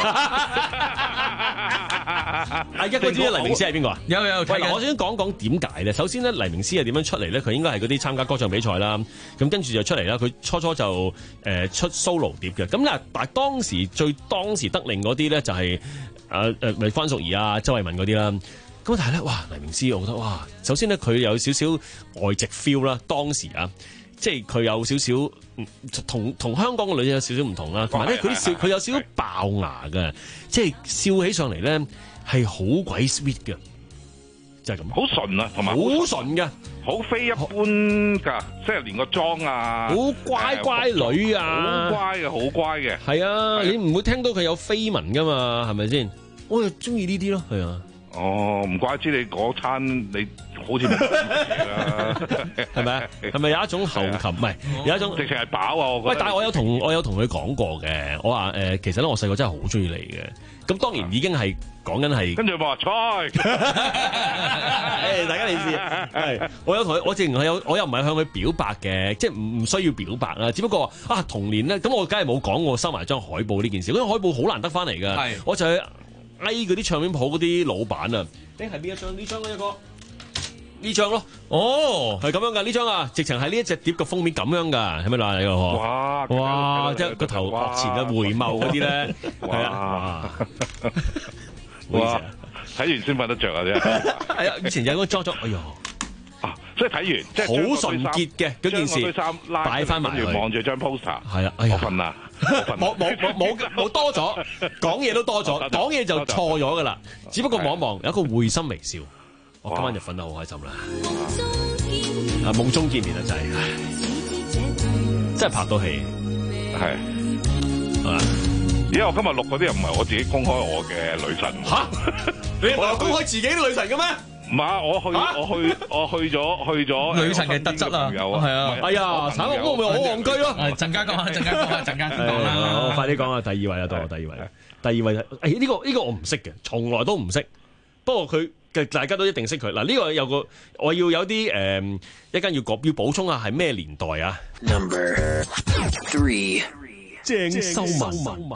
啊，一個知黎明詩係邊個啊？ 有有。 喂，我先講講點解咧。首先咧，黎明詩係點樣出嚟咧？佢應該係嗰啲參加歌唱比賽啦。咁跟住就出嚟啦。佢初初就誒、呃、出 solo 碟嘅。咁嗱，但係當時最當時得令嗰啲咧就係誒誒咪關淑怡啊、周慧敏嗰啲啦。咁但係咧，哇！黎明詩我覺得哇，首先咧佢有少少外籍 feel 啦。當時啊。即係佢有少少同同香港嘅女仔有少少唔同啦，同埋咧佢啲笑佢有少少爆牙嘅，即係笑起上嚟咧係好鬼 sweet 嘅，就係咁。 好純啊，同埋好純嘅， 好非一般㗎，即係連個妝啊， 好乖乖女啊， 好乖嘅，好乖嘅。 係啊，你唔會聽到佢有緋聞㗎嘛？係咪先？我又中意呢啲咯，係啊。 哦，唔怪之你嗰餐你好似冇嘢啦， 係咪啊？係咪有一種後琴？唔係有一種直情係飽啊！我覺得。喂， 但係我有同我有同佢講過嘅，我話誒、呃，其實咧我細個真係好中意你嘅。咁當然已經係講緊係。跟住話菜，誒大家你知係。我有同佢，我直情係有，我又唔係向佢表白嘅，即係唔唔需要表白啊。只不過啊，童年咧，咁我梗係冇講我收埋張海報呢件事，嗰張海報好難得翻嚟㗎。係，我就係。哎，嗰啲唱片鋪嗰啲老闆啊，誒係邊一張？呢張咧一個呢張咯，哦，係咁樣噶呢張啊，直情係呢一隻碟嘅封面咁樣噶，係咪啦？呢個哇哇，即係個頭幕前嘅回眸嗰啲咧，係啊，哇， 睇完先瞓得着啊！真係， 係啊，以前有嗰個裝裝，哎呦， 啊，即係睇完，即係好純潔嘅嗰件事，擺翻埋去， 望住張 poster， 係啊，哎呀， 我瞓啦。 冇冇冇冇冇多咗，講嘢都多咗，講嘢就錯咗噶啦。只不過望一望，有一個會心微笑，我今晚就瞓得好開心啦。啊，夢中見面啊，就係，真係拍到戲， 係啊。而家我今日錄嗰啲又唔係我自己公開我嘅女神。吓，你我有公開自己啲女神嘅咩？ 唔係，我去、啊、我去我去咗去咗女神嘅特質啊，係啊， 哎呀，慘啊，我咪好戇居咯。 係陣間講下，陣間講下，陣間講啦。 好，快啲講下第二位啦，到我第二位。第二位，誒呢、哎呢個呢、呢個我唔識嘅，從來都唔識。不過佢嘅大家都一定識佢。嗱、呢、呢個有個我要有啲誒、呃，一間要講要補充下係咩年代啊 ？Number three， 鄭秀文。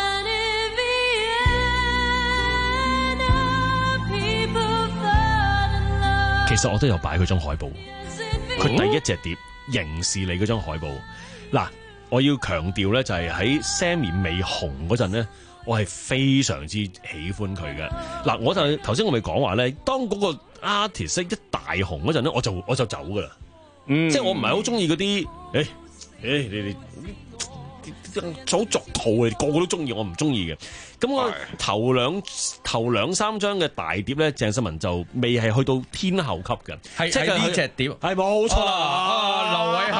其實我都有擺佢張海報，佢第一隻碟《凝視你》嗰張海報。嗱，我要強調咧，就係喺 Sammy 未紅嗰陣咧，我係非常之喜歡佢嘅。嗱，我就頭先我咪講話咧，當嗰個 artist 一大紅嗰陣咧，我就我就走噶啦。嗯，即係我唔係好中意嗰啲，誒、欸、誒、欸，你哋好俗套嘅，個個都中意，我唔中意嘅。咁我頭兩頭兩三張嘅大碟咧，鄭秀文就未係去到天后級嘅， 係即係呢隻碟， 係冇錯啦。 劉偉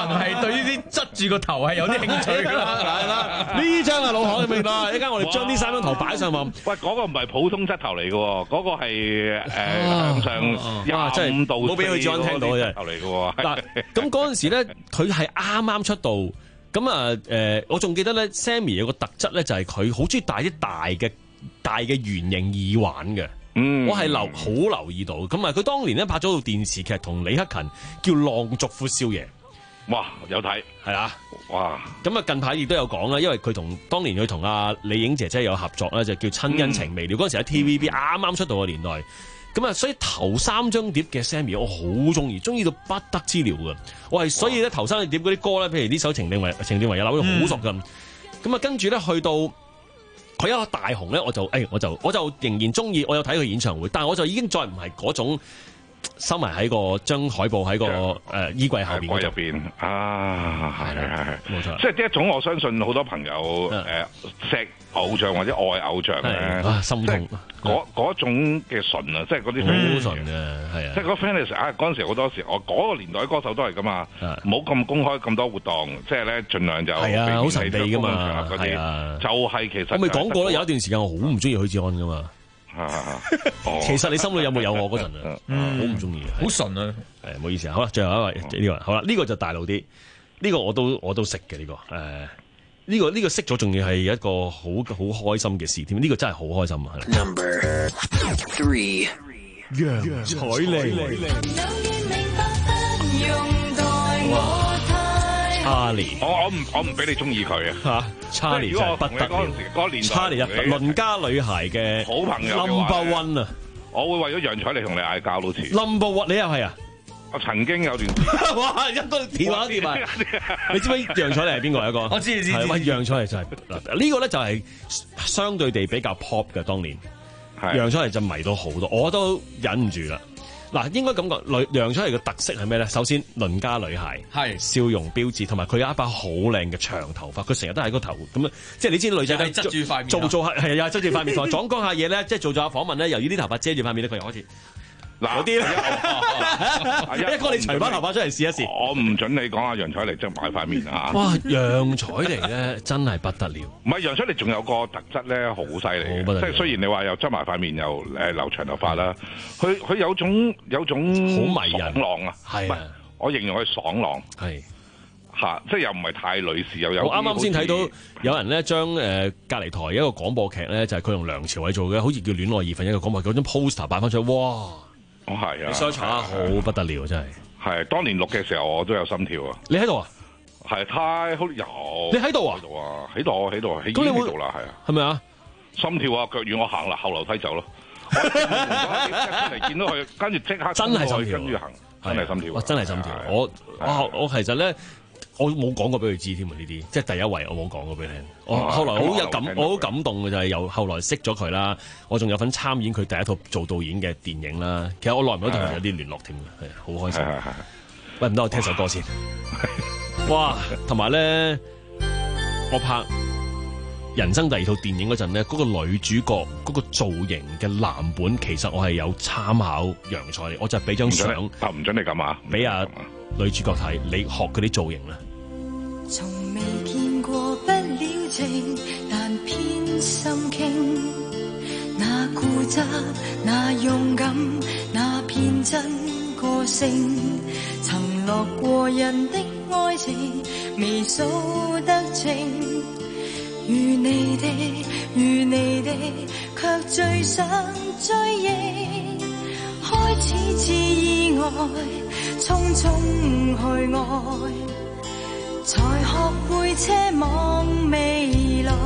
能係對呢啲側住個頭係有啲興趣㗎啦。 係啦，呢張啊老行明啦，一陣間我哋將呢三張圖擺上網。 喂，嗰個唔係普通側頭嚟嘅喎，嗰個係誒向上廿五度， 唔好俾佢治安聽到嘅側頭嚟嘅喎。 嗱，咁嗰陣時咧，佢係啱啱出道，咁啊誒，我仲記得咧 ，Sammy 有個特質咧，就係佢好中意戴啲大嘅大嘅圓形耳環嘅。嗯，我係留好留意到，咁啊，佢當年咧拍咗套電視劇同李克勤叫《浪逐闊少爺》。 哇，有睇係啊， 哇！ 咁啊，近排亦都有講啦，因為佢同當年佢同阿李影姐姐有合作咧，就叫《親恩情未了》。嗰陣時喺 T V B 啱啱出道嘅年代，咁啊，所以頭三張碟嘅 Sammy 我好中意，中意到不得之了嘅。我係所以咧頭三張碟嗰啲歌咧，譬如呢首《情定為情定為有》，我好熟㗎。咁啊，跟住咧去到佢一個大紅咧，我就誒、哎，我就我就仍然中意，我有睇佢演唱會，但係我就已經再唔係嗰種。收埋喺個張海報喺個誒衣櫃後邊入邊啊，係係係冇錯， 即係一種我相信好多朋友誒錫偶像或者愛偶像咧， 心痛嗰嗰種嘅純啊，即係嗰啲好純嘅係啊， 即係嗰 fans 啊嗰陣時好多時，我嗰個年代歌手都係噶嘛，冇咁公開咁多活動，即係咧盡量就係啊，好神秘噶嘛，係啊， 就係其實我咪講過啦，有一段時間我好唔中意許志安噶嘛。 啊！ 其實你心裏有冇有我嗰陣啊？好唔中意， 好純啊！ 誒，唔好意思啊。好啦，最後一位呢個，好啦，呢個就大路啲，呢個我都我都識嘅呢個。誒，呢個呢個識咗，仲要係一個好好開心嘅事添。呢個真係好開心啊！Number three， 楊采妮。Charlie， 我我唔我唔俾你中意佢啊！ 吓 ，Charlie 真係不得了。 嗰年代 Charlie 啊，鄰家女孩嘅好朋友 number one 啊！ 我會為咗楊采妮同你嗌交都似。 number one， 你又係啊？ 我曾經有段時間哇，一個電話電話，你知唔知楊采妮係邊個一個？ 我知你知。 喂，楊采妮就係嗱呢個咧就係相對地比較 pop 嘅當年。楊采妮就迷到好多，我都忍唔住啦。嗱，應該咁講，楊采妮嘅特色係咩咧？首先，鄰家女孩，係笑容標誌，同埋佢有一把好靚嘅長頭髮，佢成日都喺個頭咁啊！即係你知女仔都遮住塊面， 做做下係又係遮住塊面，同埋講講下嘢咧，即係做咗下訪問咧，由於啲頭髮遮住塊面咧，佢又開始嗱嗰啲咧。一哥，你除翻頭髮出嚟試一試。 我唔準你講下楊采妮即係埋塊面啊！ 哇，楊采妮咧真係不得了。 唔係楊采妮仲有個特質咧，好犀利嘅，即係雖然你話又執埋塊面又誒留長頭髮啦，佢佢有種有種好迷人爽朗啊！ 係啊， 我形容佢爽朗係嚇，即係又唔係太女士，又有我啱啱先睇到有人咧將誒隔離台一個廣播劇咧，就係佢同梁朝偉做嘅，好似叫《戀愛二分一》嘅廣播劇，嗰張 poster 擺翻出去，哇！ 哦，係啊！ 你 search 下好不得了，真係。 係當年錄嘅時候，我都有心跳啊！ 你喺度啊？ 係太好有。 你喺度啊？ 喺度啊！喺度，喺度，喺咁你會度啦，係啊。 係咪啊？ 心跳啊！腳軟，我行啦，後樓梯走咯。我出嚟見到佢，跟住即刻真係心跳， 跟住行，真係心跳。 哇！真係心跳。我我我其實咧。我冇講過俾佢知添啊！呢啲即係第一位，我冇講過俾你聽。我後來好有感，我好感動嘅就係由後來識咗佢啦。我仲有份參演佢第一套做導演嘅電影啦。其實我耐唔耐同佢有啲聯絡添嘅，係好開心。喂，唔得，我聽首歌先。哇！同埋咧，我拍人生第二套電影嗰陣咧，嗰個女主角嗰個造型嘅藍本，其實我係有參考楊采妮，我就俾張相啊，唔准你咁啊， 俾阿女主角睇，你學佢啲造型啦。 從未見過不了情，但偏心傾。那固執，那勇敢，那偏真個性，曾落過人的愛情，未數得清。如你的，如你的，卻最想追憶。開始至意外，匆匆去愛，才學會奢望未來。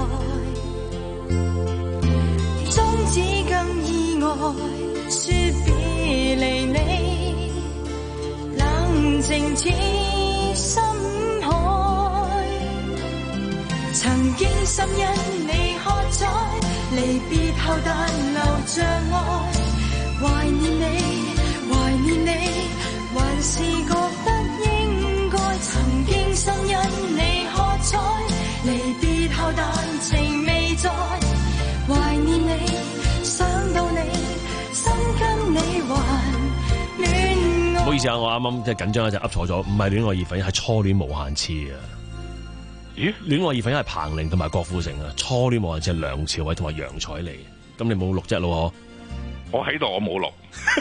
終止更意外，說別離你，冷靜似深海。曾經心因你喝彩，離別後但留着愛。懷念你，懷念你，還是覺得應該。曾經心因你喝彩，離別後但情未在。懷念你，想到你，心跟你還戀愛。 好意思啊，我啱啱即係緊張就噏錯咗，唔係戀愛熱粉，係初戀無限次啊！咦？戀愛熱粉係彭羚同埋郭富城啊，初戀無限次係梁朝偉同埋楊采妮，咁你冇錄啫咯？ 我喺度，我冇錄。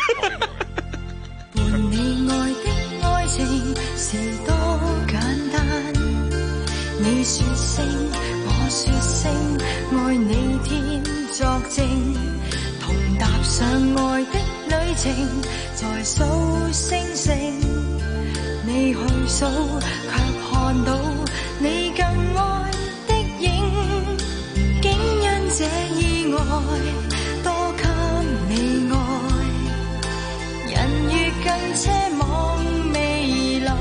伴你愛的愛情是多簡單，你說聲，我說聲，愛你天作證，同踏上愛的旅程，在數星星，你去數，卻看到你更愛的影，竟因這意外多給你愛，人越更奢望未來，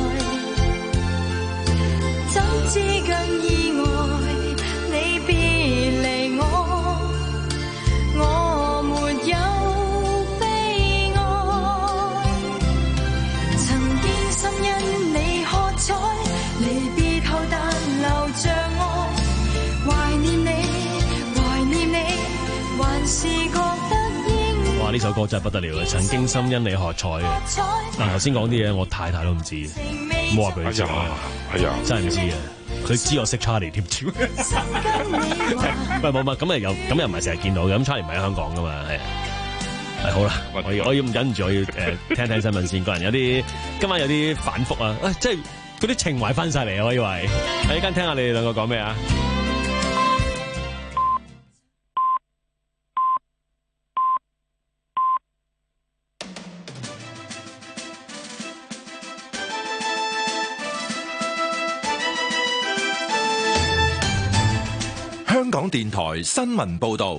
怎知更意外你別離我，我沒有悲哀，曾經心因你喝彩，離別後但留着愛，懷念你懷念你，還是覺得應。 哇！呢首歌真係不得了嘅，曾經心因你喝彩嘅。嗱，頭先講啲嘢，我太太都唔知，冇話俾佢知啊！係啊，真係唔知嘅。佢知我識 Charlie 添，唔係冇冇咁啊，又咁又唔係成日見到嘅，咁 Charlie 唔喺香港噶嘛，係係好啦，我要我要唔忍唔住，我要誒、呃、聽聽新聞先，個人有啲今晚有啲反覆啊，啊即係嗰啲情懷翻晒嚟啊，我以為喺間聽下你哋兩個講咩啊？ 香港電台新聞報道，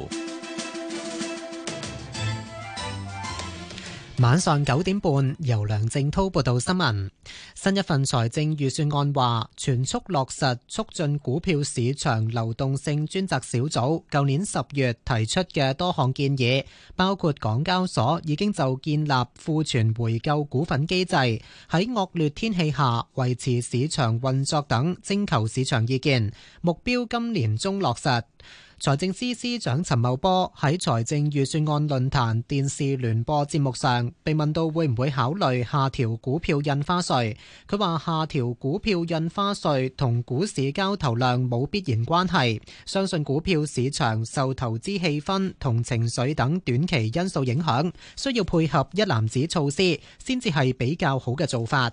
晚上九點半由梁正滔報道新聞。新一份財政預算案話，全速落實促進股票市場流動性專責小組舊年十月提出嘅多項建議，包括港交所已經就建立庫存回購股份機制，喺惡劣天氣下維持市場運作等徵求市場意見，目標今年中落實。財政司司長陳茂波喺財政預算案論壇電視聯播節目上被問到會唔會考慮下調股票印花稅，佢話下調股票印花稅同股市交投量冇必然關係，相信股票市場受投資氣氛同情緒等短期因素影響，需要配合一籃子措施先至係比較好嘅做法。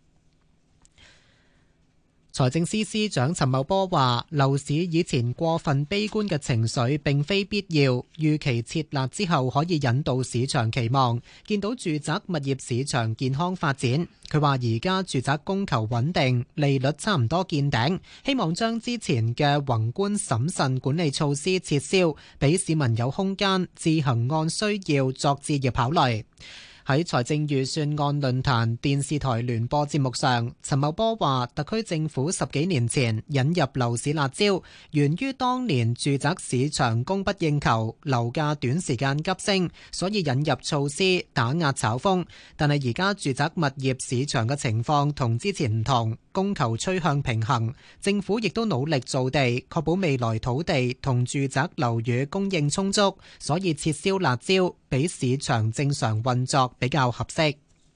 財政司司長陳茂波話，樓市以前過分悲觀嘅情緒並非必要，預期撤辣之後可以引導市場期望，見到住宅物業市場健康發展。佢話而家住宅供求穩定，利率差唔多見頂，希望將之前嘅宏觀審慎管理措施撤銷，俾市民有空間自行按需要作置業考慮。喺財政預算案論壇電視台聯播節目上，陳茂波話特區政府十幾年前引入樓市辣招，源於當年住宅市場供不應求，樓價短時間急升，所以引入措施打壓炒風。但係而家住宅物業市場嘅情況同之前唔同，供求趨向平衡，政府亦都努力造地，確保未來土地同住宅樓宇供應充足，所以撤銷辣招，俾市場正常運作比較合適。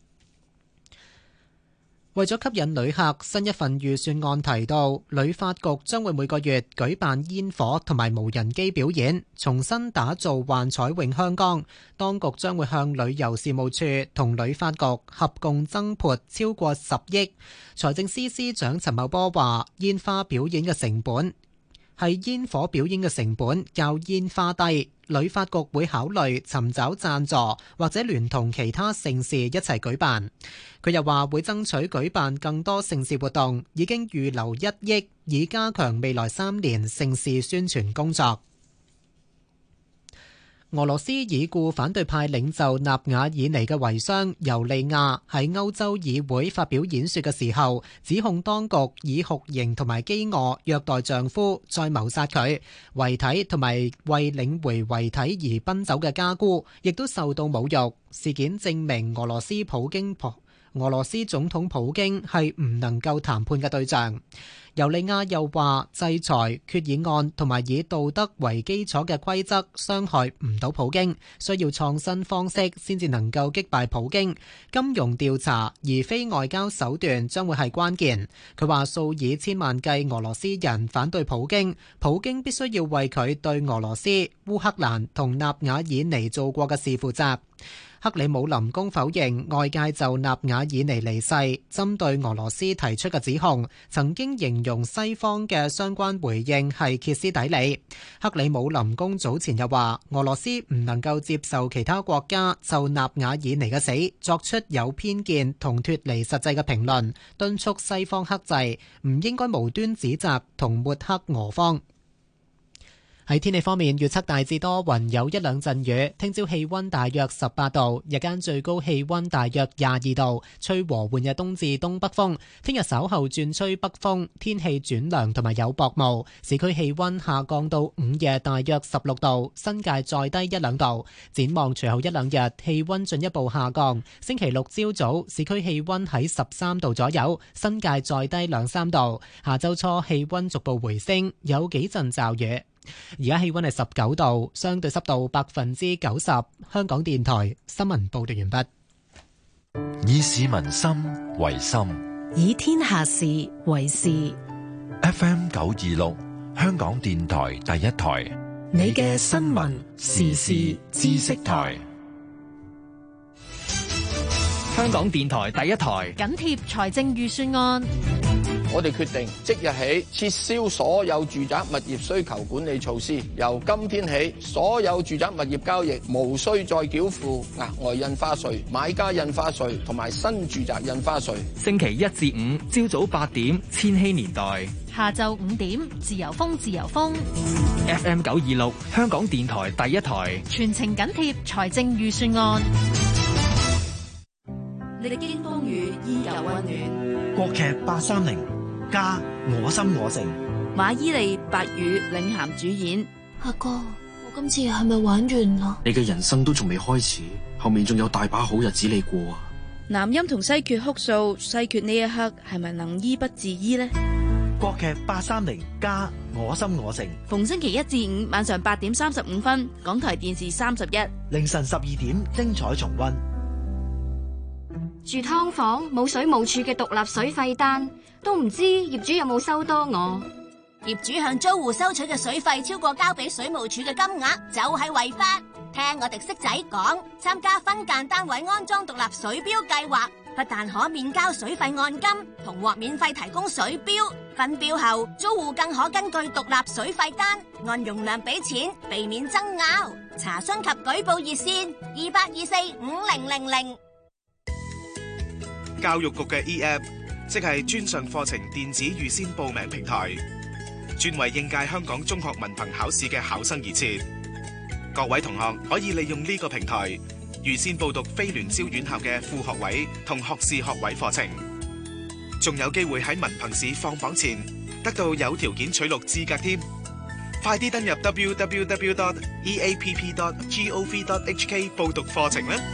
為咗吸引旅客，新一份預算案提到，旅發局將會每個月舉辦煙火同埋無人機表演，重新打造幻彩詠香江。當局將會向旅遊事務處同旅發局合共增撥超過十億。財政司司長陳茂波話，煙花表演嘅成本係煙火表演嘅成本較煙花低。旅發局會考慮尋找贊助或者聯同其他盛事一齊舉辦。佢又話會爭取舉辦更多盛事活動，已經預留一億，以加強未來三年盛事宣傳工作。俄羅斯已故反對派領袖納瓦爾尼嘅遺孀尤利亞喺歐洲議會發表演說嘅時候，指控當局以酷刑同埋飢餓虐待丈夫，再謀殺佢。遺體同埋為領回遺體而奔走嘅家姑，亦都受到侮辱。事件證明俄羅斯普京俄羅斯總統普京係唔能夠談判嘅對象。尤利亞又話，制裁、決議案同埋以道德為基礎嘅規則傷害唔到普京，需要創新方式先至能夠擊敗普京。金融調查而非外交手段將會係關鍵。佢話數以千萬計俄羅斯人反對普京，普京必須要為佢對俄羅斯、烏克蘭同納瓦爾尼做過嘅事負責。克里姆林宮否認外界就納瓦爾尼離世針對俄羅斯提出嘅指控，曾經形容西方嘅相關回應係歇斯底里。克里姆林宮早前又話，俄羅斯唔能夠接受其他國家就納瓦爾尼嘅死作出有偏見同脫離實際嘅評論，敦促西方克制，唔應該無端指責同抹黑俄方。喺天氣方面，預測大致多雲，有一兩陣雨。聽朝氣溫大約十八度，日間最高氣溫大約廿二度，吹和緩嘅東至東北風。聽日稍後轉吹北風，天氣轉涼同埋有薄霧。市區氣溫下降到午夜大約十六度，新界再低一兩度。展望隨後一兩日，氣溫進一步下降。星期六朝早，市區氣溫喺十三度左右，新界再低兩三度。下周初氣溫逐步回升，有幾陣驟雨。而家氣溫係十九度，相對濕度百分之九十。香港電台新聞報道完畢。 以市民心為心， 以天下事為事。 F M 九二六，香港電台第一台， 你嘅新聞時事知識台。 香港電台第一台緊貼財政預算案。 我哋決定即日起撤銷所有住宅物業需求管理措施，由今天起，所有住宅物業交易無需再繳付額外印花稅、買家印花稅同埋新住宅印花稅。 星期一至五朝早八點，千禧年代； 下晝五點，自由風自由風。 F M 九二六，香港電台第一台， 全程緊貼財政預算案。 歷經風雨依舊溫暖。 國劇八三零加我心我性， 馬伊琍、白宇領銜主演。 阿哥，我今次係咪玩完啦？ 你嘅人生都仲未開始，後面仲有大把好日子你過啊！ 南音同西決哭訴，西決呢一刻係咪能醫不自醫呢？ 國劇八三零加我心我性， 逢星期一至五晚上八點三十五分，港台電視三十一， 凌晨十二點精彩重溫。 住劏房冇水務署嘅獨立水費單，都唔知業主有冇收多我。 業主向租戶收取嘅水費超過交俾水務署嘅金額，就係違法。聽我哋識仔講，參加分間單位安裝獨立水錶計劃，不但可免交水費按金，同獲免費提供水錶。分錶後，租戶更可根據獨立水費單按容量俾錢，避免爭拗。查詢及舉報熱線：二八二四五零零零。 教育局嘅 E-App， 即係專上課程電子預先報名平台，專為應屆香港中學文憑考試嘅考生而設。各位同學可以利用呢個平台預先報讀非聯招院校嘅副學位同學士學位課程，仲有機會喺文憑試放榜前得到有條件取錄資格添。快啲登入 double-u double-u double-u dot e a p p dot gov dot h k 報讀課程啦！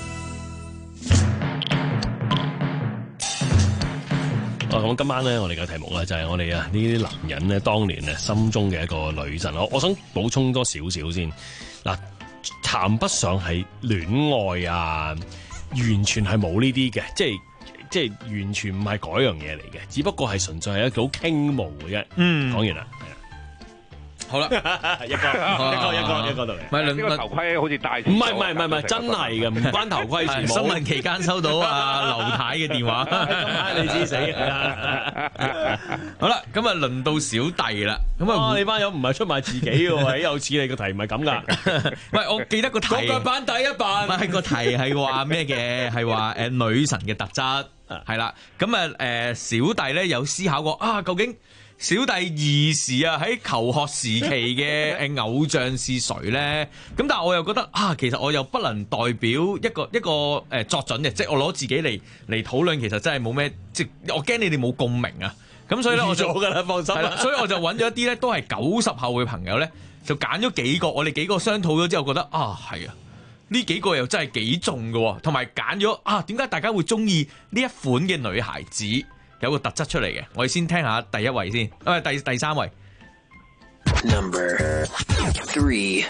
咁今晚咧，我哋嘅題目咧就係我哋啊呢啲男人咧，當年咧心中嘅一個女神。我我想補充多少少先嗱，談不上係戀愛啊，完全係冇呢啲嘅，即係即係完全唔係嗰樣嘢嚟嘅，只不過係純粹係一個好傾慕嘅啫。嗯，講完啦。 好啦， 一個一個一個一個度嚟。 唔係呢個頭盔好似戴住。 唔係唔係唔係唔係，真係嘅，唔關頭盔事。 新聞期間收到阿劉太嘅電話， 你知死好啦，咁啊輪到小弟啦。咁啊， 你班友唔係出賣自己嘅喎，有似你個題唔係咁噶。 喂，我記得個題。 個版第一版。 唔係個題係話咩嘅？係話誒女神嘅特質係啦。咁啊誒小弟咧有思考過啊，究竟小弟兒時啊喺求學時期嘅誒偶像是誰咧？咁但係我又覺得啊，其實我又不能代表一個一個誒作準嘅，即係我攞自己嚟嚟討論，其實真係冇咩，即係我驚你哋冇共鳴啊！咁所以咧我就預咗㗎啦，放心啦。 所以我就揾咗一啲咧都係九十後嘅朋友咧，就揀咗幾個，我哋幾個商討咗之後覺得啊係啊， 呢幾個又真係幾重嘅，同埋揀咗啊，點解大家會中意呢一款嘅女孩子？有個特質出嚟嘅，我哋先聽下第一位先，啊第第三位。 Number three。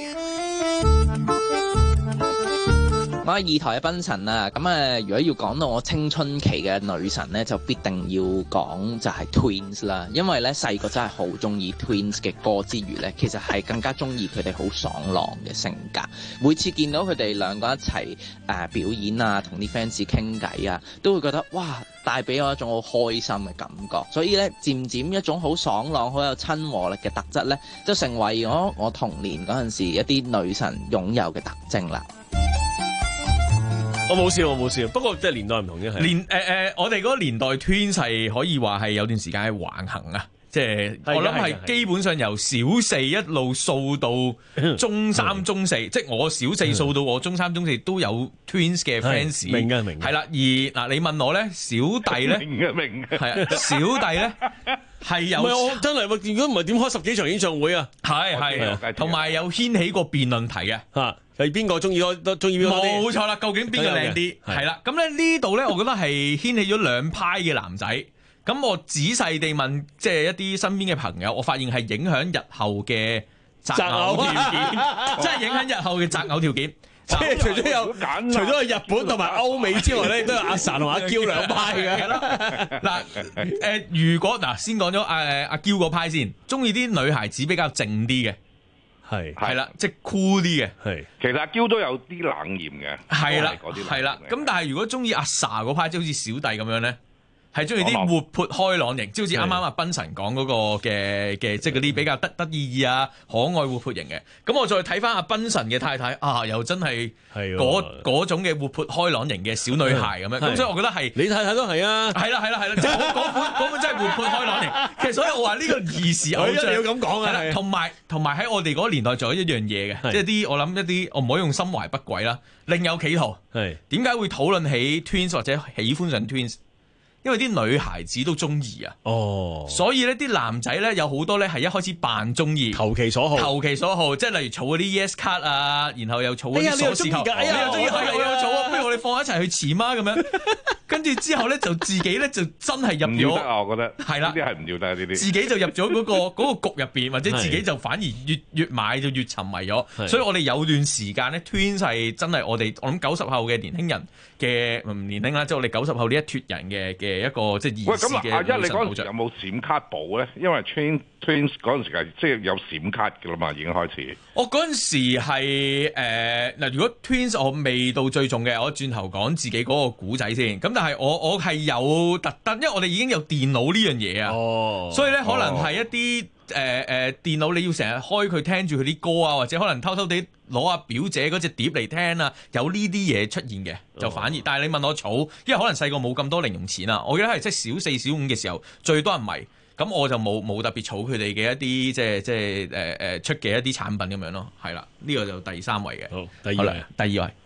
我係二台嘅賓神啊，咁啊，如果要講到我青春期嘅女神咧，就必定要講就係 Twins 啦，因為咧細個真係好中意 Twins 嘅歌之餘咧，其實係更加中意佢哋好爽朗嘅性格。每次見到佢哋兩個一齊誒、呃、表演啊，同啲 fans 傾偈啊，都會覺得哇，帶俾我一種好開心嘅感覺。所以咧，漸漸一種好爽朗、好有親和力嘅特質咧，就成為咗我童年嗰陣時一啲女神擁有嘅特徵啦。 我冇笑，我冇笑。不過即係年代唔同啫，係年誒誒、呃，我哋嗰個年代 Twins 係可以話係有段時間係橫行啊，即係我諗係基本上由小四一路掃到中三、中四，即係我小四掃到我中三、中四都有 Twins 嘅 fans。 明嘅，明嘅。 係啦，而嗱你問我咧，小弟咧， 明嘅，明嘅。 係啊，小弟咧係有。 唔係我真係，如果唔係點開十幾場演唱會啊？ 係係，同埋有掀起過辯論題嘅嚇。係邊個中意多都中意邊個多啲？ 冇錯啦，究竟邊個靚啲？係啦，咁咧呢度咧，我覺得係掀起咗兩派嘅男仔。咁我仔細地問，即係一啲身邊嘅朋友，我發現係影響日後嘅擇偶條件，即係影響日後嘅擇偶條件。 即係除咗有，除咗有日本同埋歐美之外咧，都有阿 Sa 同阿嬌兩派嘅。 嗱誒，如果嗱先講咗誒阿嬌嗰派先，中意啲女孩子比較靜啲嘅。 係係啦，即係 cool 啲嘅。 係，其實阿嬌都有啲冷豔嘅。 係啦，係啦。咁但係如果中意阿 Sa 嗰派，即係好似小弟咁樣咧，係中意啲活潑開朗型，即係好似啱啱阿賓神講嗰個嘅嘅，即係嗰啲比較得得意意啊、可愛活潑型嘅。咁我再睇翻阿賓神嘅太太啊，又真係嗰嗰種嘅活潑開朗型嘅小女孩咁樣。咁所以我覺得係你太太都係啊。 係啦係啦係啦，即係嗰款嗰款真係活潑開朗型。其實所以我話呢個兒時偶像要咁講啊。 同埋同埋喺我哋嗰個年代仲有一樣嘢嘅，即係啲我諗一啲我唔可以用心懷不軌啦，另有企圖。係點解會討論起 Twins 或者喜歡上 Twins？因為啲女孩子都中意啊，哦，所以咧啲男仔咧有好多咧係一開始扮中意， 投其所好， 投其所好，即係例如儲嗰啲 yes 卡啊，然後又儲嗰啲鎖匙扣， 哎呀，你又中意㗎， 哎呀，我又儲啊，不如我哋放一齊去潛嗎咁樣？跟住之後咧就自己咧就真係入咗， 唔要得啊！我覺得係啦， 呢啲係唔要得呢啲， 自己就入咗嗰個嗰個局入邊，或者自己就反而越越買就越沉迷咗。所以我哋有段時間咧 ，Twins 係真係我哋我諗九十後嘅年輕人嘅唔年輕啦，即係我哋九十後呢一脱人嘅嘅一個即係兒時嘅女神偶像。喂，咁阿一你嗰陣時有冇閃卡簿咧？因為 Twins Twins 嗰陣時係即係有閃卡嘅啦嘛，已經開始。 我嗰陣時係誒嗱，如果 Twins 我未到最重嘅，我轉頭講自己嗰個古仔先。咁但係我我係有特登，因為我哋已經有電腦呢樣嘢啊，哦、所以咧可能係一啲誒誒電腦你要成日開佢聽住佢啲歌啊，或者可能偷偷地攞阿表姐嗰隻碟嚟聽啊，有呢啲嘢出現嘅就反而。哦、但係你問我儲，因為可能細個冇咁多零用錢啊，我記得係即係小四小五嘅時候最多人迷。咁我就冇冇特別儲佢哋嘅一啲即係即係誒誒出嘅一啲產品咁樣咯，係啦，呢、這個就第三位嘅。 好，第二位， 第二位。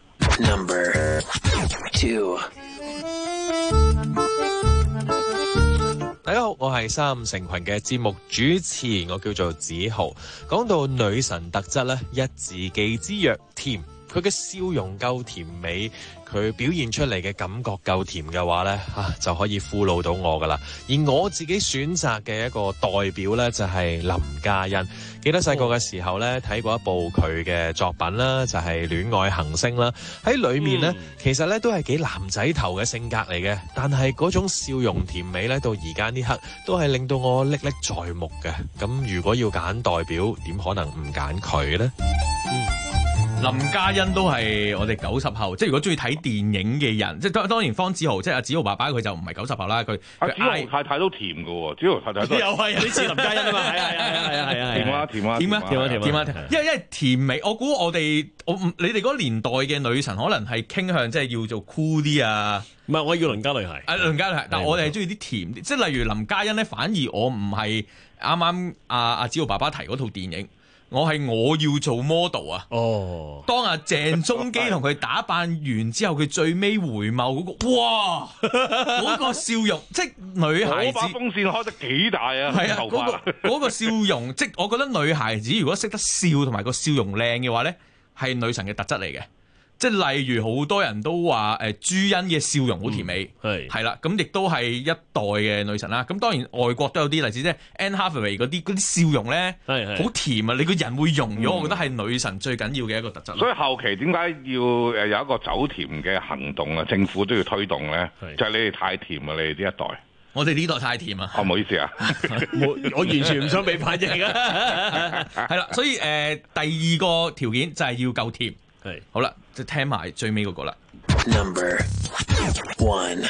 Number two。 大家好，我係三五成群嘅節目主持，我叫做子豪。講到女神特質咧，一字記之曰甜。佢嘅笑容夠甜美，佢表現出嚟嘅感覺夠甜嘅話呢，啊就可以俘虜到我噶啦。而我自己選擇嘅一個代表呢，就係林嘉欣。記得細個嘅時候呢，睇過一部佢嘅作品啦，就係《戀愛行星》啦。喺裏面呢，嗯、其實呢都係幾男仔頭嘅性格嚟嘅，但係嗰種笑容甜美呢，到而家呢刻都係令到我歷歷在目嘅。咁如果要揀代表，點可能唔揀佢呢？嗯林嘉欣都係我哋九十後，即係如果中意睇電影嘅人，即係當當然方子豪，即係阿子豪爸爸佢就唔係九十後啦。佢阿子豪太太都甜㗎喎，子豪太太都又係你似林嘉欣啊嘛，係啊係啊係啊係啊， 甜啊甜啊甜啊甜啊甜啊甜啊， 因為因為甜美，我估我哋我你哋嗰個年代嘅女神可能係傾向即係要做酷啲啊， 唔係我要鄰家女孩， 啊鄰家女孩，但係我哋係中意啲甜啲，即係例如林嘉欣咧，反而我唔係啱啱阿阿子豪爸爸提嗰套電影。我係我要做 model 啊！哦，當阿鄭中基同佢打扮完之後，佢最尾回眸嗰、嗰個，哇！嗰個笑容，即係女孩子。 我把風扇開得幾大啊！ 係啊，嗰、嗰個嗰個笑容，即係我覺得女孩子如果識得笑同埋個笑容靚嘅話咧， 係女神嘅特質嚟嘅。即係例如好多人都話誒朱茵嘅笑容好甜美，係係啦，咁亦都係一代嘅女神啦。咁當然外國都有啲例子，即係 Anne Hathaway 嗰啲嗰啲笑容咧，好甜啊！你個人會融咗，嗯、我覺得係女神最緊要嘅一個特質。 所以後期點解要誒有一個走甜嘅行動啊？政府都要推動咧，就係、是、你哋太甜啊！你哋呢一代， 我哋呢代太甜啊！ 哦，唔好意思啊， 我完全唔想俾反應啊！係啦，所以誒、呃、第二個條件就係要夠甜。係好啦，就聽埋最尾嗰個啦。 Number one，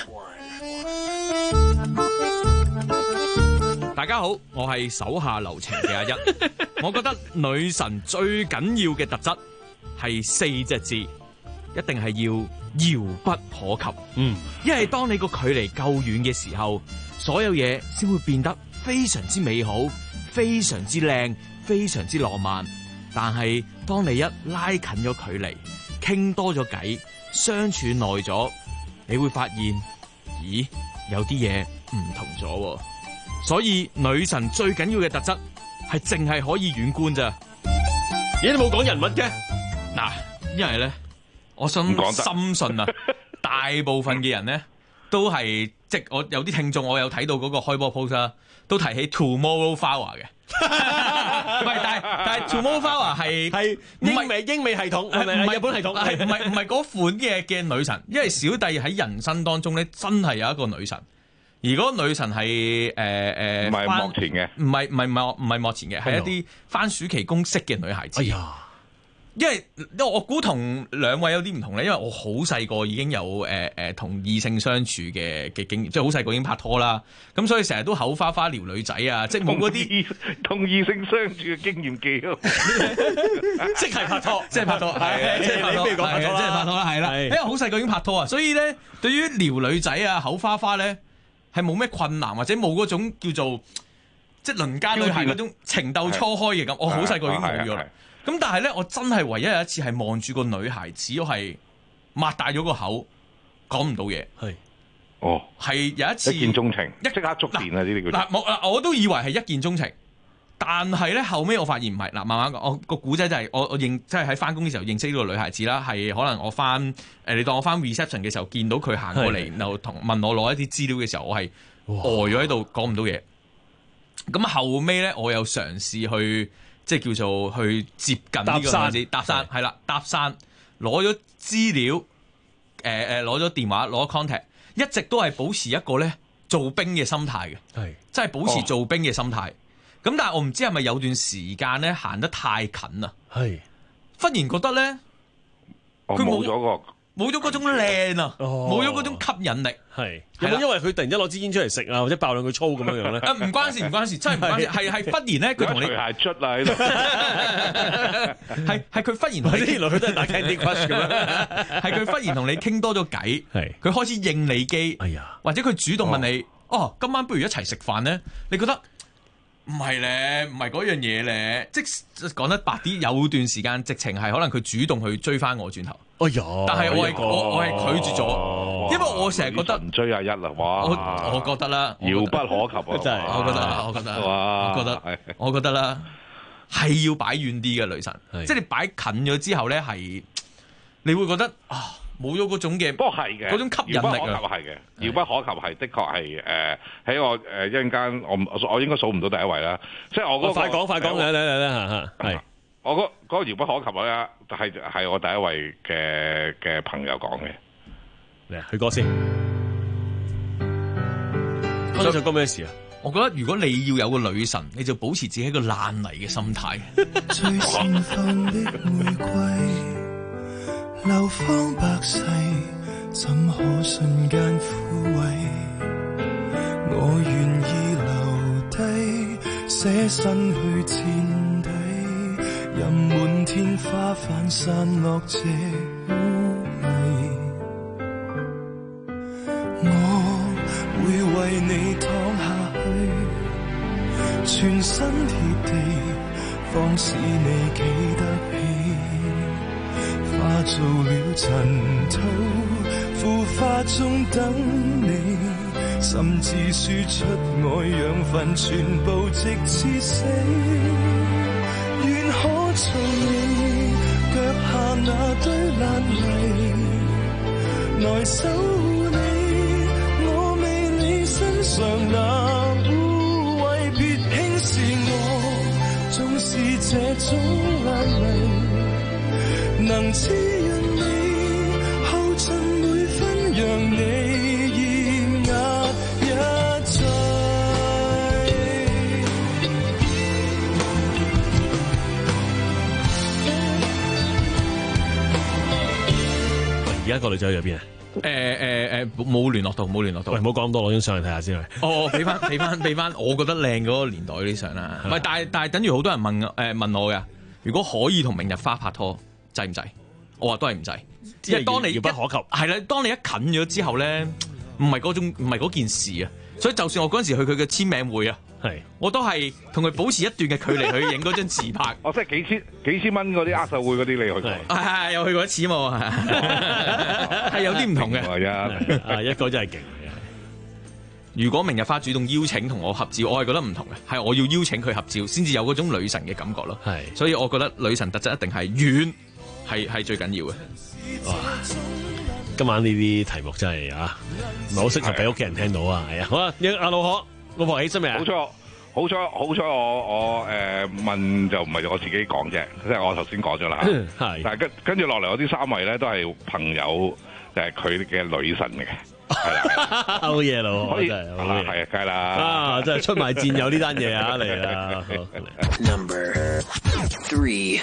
大家好，我係手下留情嘅阿一。我覺得女神最緊要嘅特質係四隻字，一定係要遙不可及。嗯，因為當你個距離夠遠嘅時候，所有嘢先會變得非常之美好、非常之靚、非常之浪漫。但係當你一拉近咗距離，傾多咗偈，相處耐咗，你會發現，咦，有啲嘢唔同咗。所以女神最緊要嘅特質係淨係可以遠觀咋。 咦，你冇講人物嘅？ 嗱，因為咧，我想深信啊，大部分嘅人咧都係，即係我有啲聽眾，我有睇到嗰個開波 post 啦，都提起 Tomorrow Flower 嘅。唔係，但係但係 Tomorrow Flower 係係英美英美系統，係咪日本系統？ 係唔係唔係嗰款嘅嘅女神？因為小弟喺人生當中咧，真係有一個女神，而嗰個女神係誒誒， 唔係幕前嘅， 唔係唔係幕唔係幕前嘅，係一啲番薯期公式嘅女孩子。哎呀！因為因為我估同兩位有啲唔同咧，因為我好細個已經有誒誒同異性相處嘅嘅經驗，即係好細個已經拍拖啦。咁所以成日都口花花撩女仔啊，即係冇嗰啲同異性相處嘅經驗記咯， 即係拍拖，即係拍拖，係即係拍拖，即係拍拖啦，係啦。因為好細個已經拍拖啊，所以咧對於撩女仔啊、口花花咧係冇咩困難，或者冇嗰種叫做即係鄰家女孩嗰種情竇初開嘅咁。我好細個已經冇咗啦。咁但係咧，我真係唯一有一次係望住個女孩子，我係擘大咗個口，講唔到嘢。係， 哦， 係有一次一見鐘情，一即刻觸電啊！呢啲叫嗱，我我都以為係一見鐘情，但係咧後尾我發現唔係。嗱，慢慢講，我個古仔就係、是、我我認即係喺翻工嘅時候認識呢個女孩子啦。係可能我翻誒，你當我翻 reception 嘅時候見到佢行過嚟，然後同問我攞一啲資料嘅時候，我係呆咗喺度講唔到嘢。咁後尾咧，我有嘗試去。即係叫做去接近呢個女子，搭訕係啦，搭訕攞咗資料，誒誒攞咗電話，攞 contact，一直都係保持一個咧做兵嘅心態嘅，係即係保持做兵嘅心態。咁、哦、但係我唔知係咪有段時間咧行得太近啊，係忽然覺得咧， 佢冇咗個。 冇咗嗰種靚啊，冇咗嗰種吸引力。 係有冇因為佢突然之間攞支煙出嚟食啊，或者爆兩句粗咁樣樣咧？ 啊，唔關事，唔關事，真係唔關事。係係忽然咧，佢同你除鞋捽啊喺度。 係係佢忽然同你， 原來佢都係打 Candy Crush 咁樣。 係佢忽然同你傾多咗偈，係佢開始應你機，哎呀，或者佢主動問你，哦，今晚不如一齊食飯咧？你覺得？唔係咧，唔係嗰樣嘢咧，即係講得白啲，有段時間直情係可能佢主動去追翻我轉頭。哎呀！但係我係我我係拒絕咗，因為我成日覺得唔追阿一啦，哇！ 我我覺得啦， 遙不可及啊， 真係，我覺得，我覺得，我覺得，我覺得啦，係要擺遠啲嘅女神，即係你擺近咗之後咧，係你會覺得啊。冇咗嗰種嘅， 不過係嘅， 嗰種吸引力啊， 係嘅，遙不可及係的確係誒喺我誒一陣間，我我應該數唔到第一位啦。即係我嗰個快講快講嚟嚟嚟嚟嚇嚇，係我嗰嗰個遙不可及咧，係係我第一位嘅嘅朋友講嘅。 嚟去歌先，嗰首歌咩事啊？ 我覺得如果你要有個女神，你就保持自己一個爛泥嘅心態。 最盛放的玫瑰。流芳百世，怎可瞬間枯萎？我願意留低，捨身去墊底，任滿天花瓣散落這污泥。我會為你躺下去，全身貼地，方使你企得起。化做了塵土，腐化中等你，甚至輸出我養分，全部直至死。願可做你腳下來守你，我未你身上那污穢，別輕視我，縱是這種眼淚能滋潤你，耗盡每分讓你抑壓一切。 而家個女仔去咗邊啊？ 誒誒誒，冇聯絡到，冇聯絡到。 喂，唔好講咁多，攞張相嚟睇下先。 哦，俾翻俾翻俾翻，我覺得靚嗰個年代嗰啲相啦。唔係，但係但係，等於好多人問誒、呃、問我嘅，如果可以同明日花拍拖，制唔制？我話都係唔制，因為當你遙不可及。 係啦，當你一近咗之後咧，唔係嗰種唔係嗰件事啊。所以就算我嗰陣時去佢嘅簽名會啊，係我都係同佢保持一段嘅距離去影嗰張自拍。 哦，即係幾千幾千蚊嗰啲握手會嗰啲，你去過？ 係係有去過一次嘛，係有啲唔同嘅。 啊，一個真係勁。 如果明日花主動邀請同我合照，我係覺得唔同嘅，係我要邀請佢合照，先至有嗰種女神嘅感覺咯。係，所以我覺得女神特質一定係遠，係係最緊要嘅。 哇！今晚呢啲題目真係啊，唔係好適合俾屋企人聽到啊，係啊。好啦，阿老婆，老婆起身未啊？ 好彩，好彩，好彩，我我誒、呃、問就唔係我自己講啫，即係我頭先講咗啦。係，但係跟跟住落嚟，我啲三位咧都係朋友，就係佢嘅女神嚟嘅。係啦， 好嘢咯， 可以真係好嘢， 係啊，梗係啦， 啊，真係出賣戰友呢單嘢啊，嚟啦。 Number three。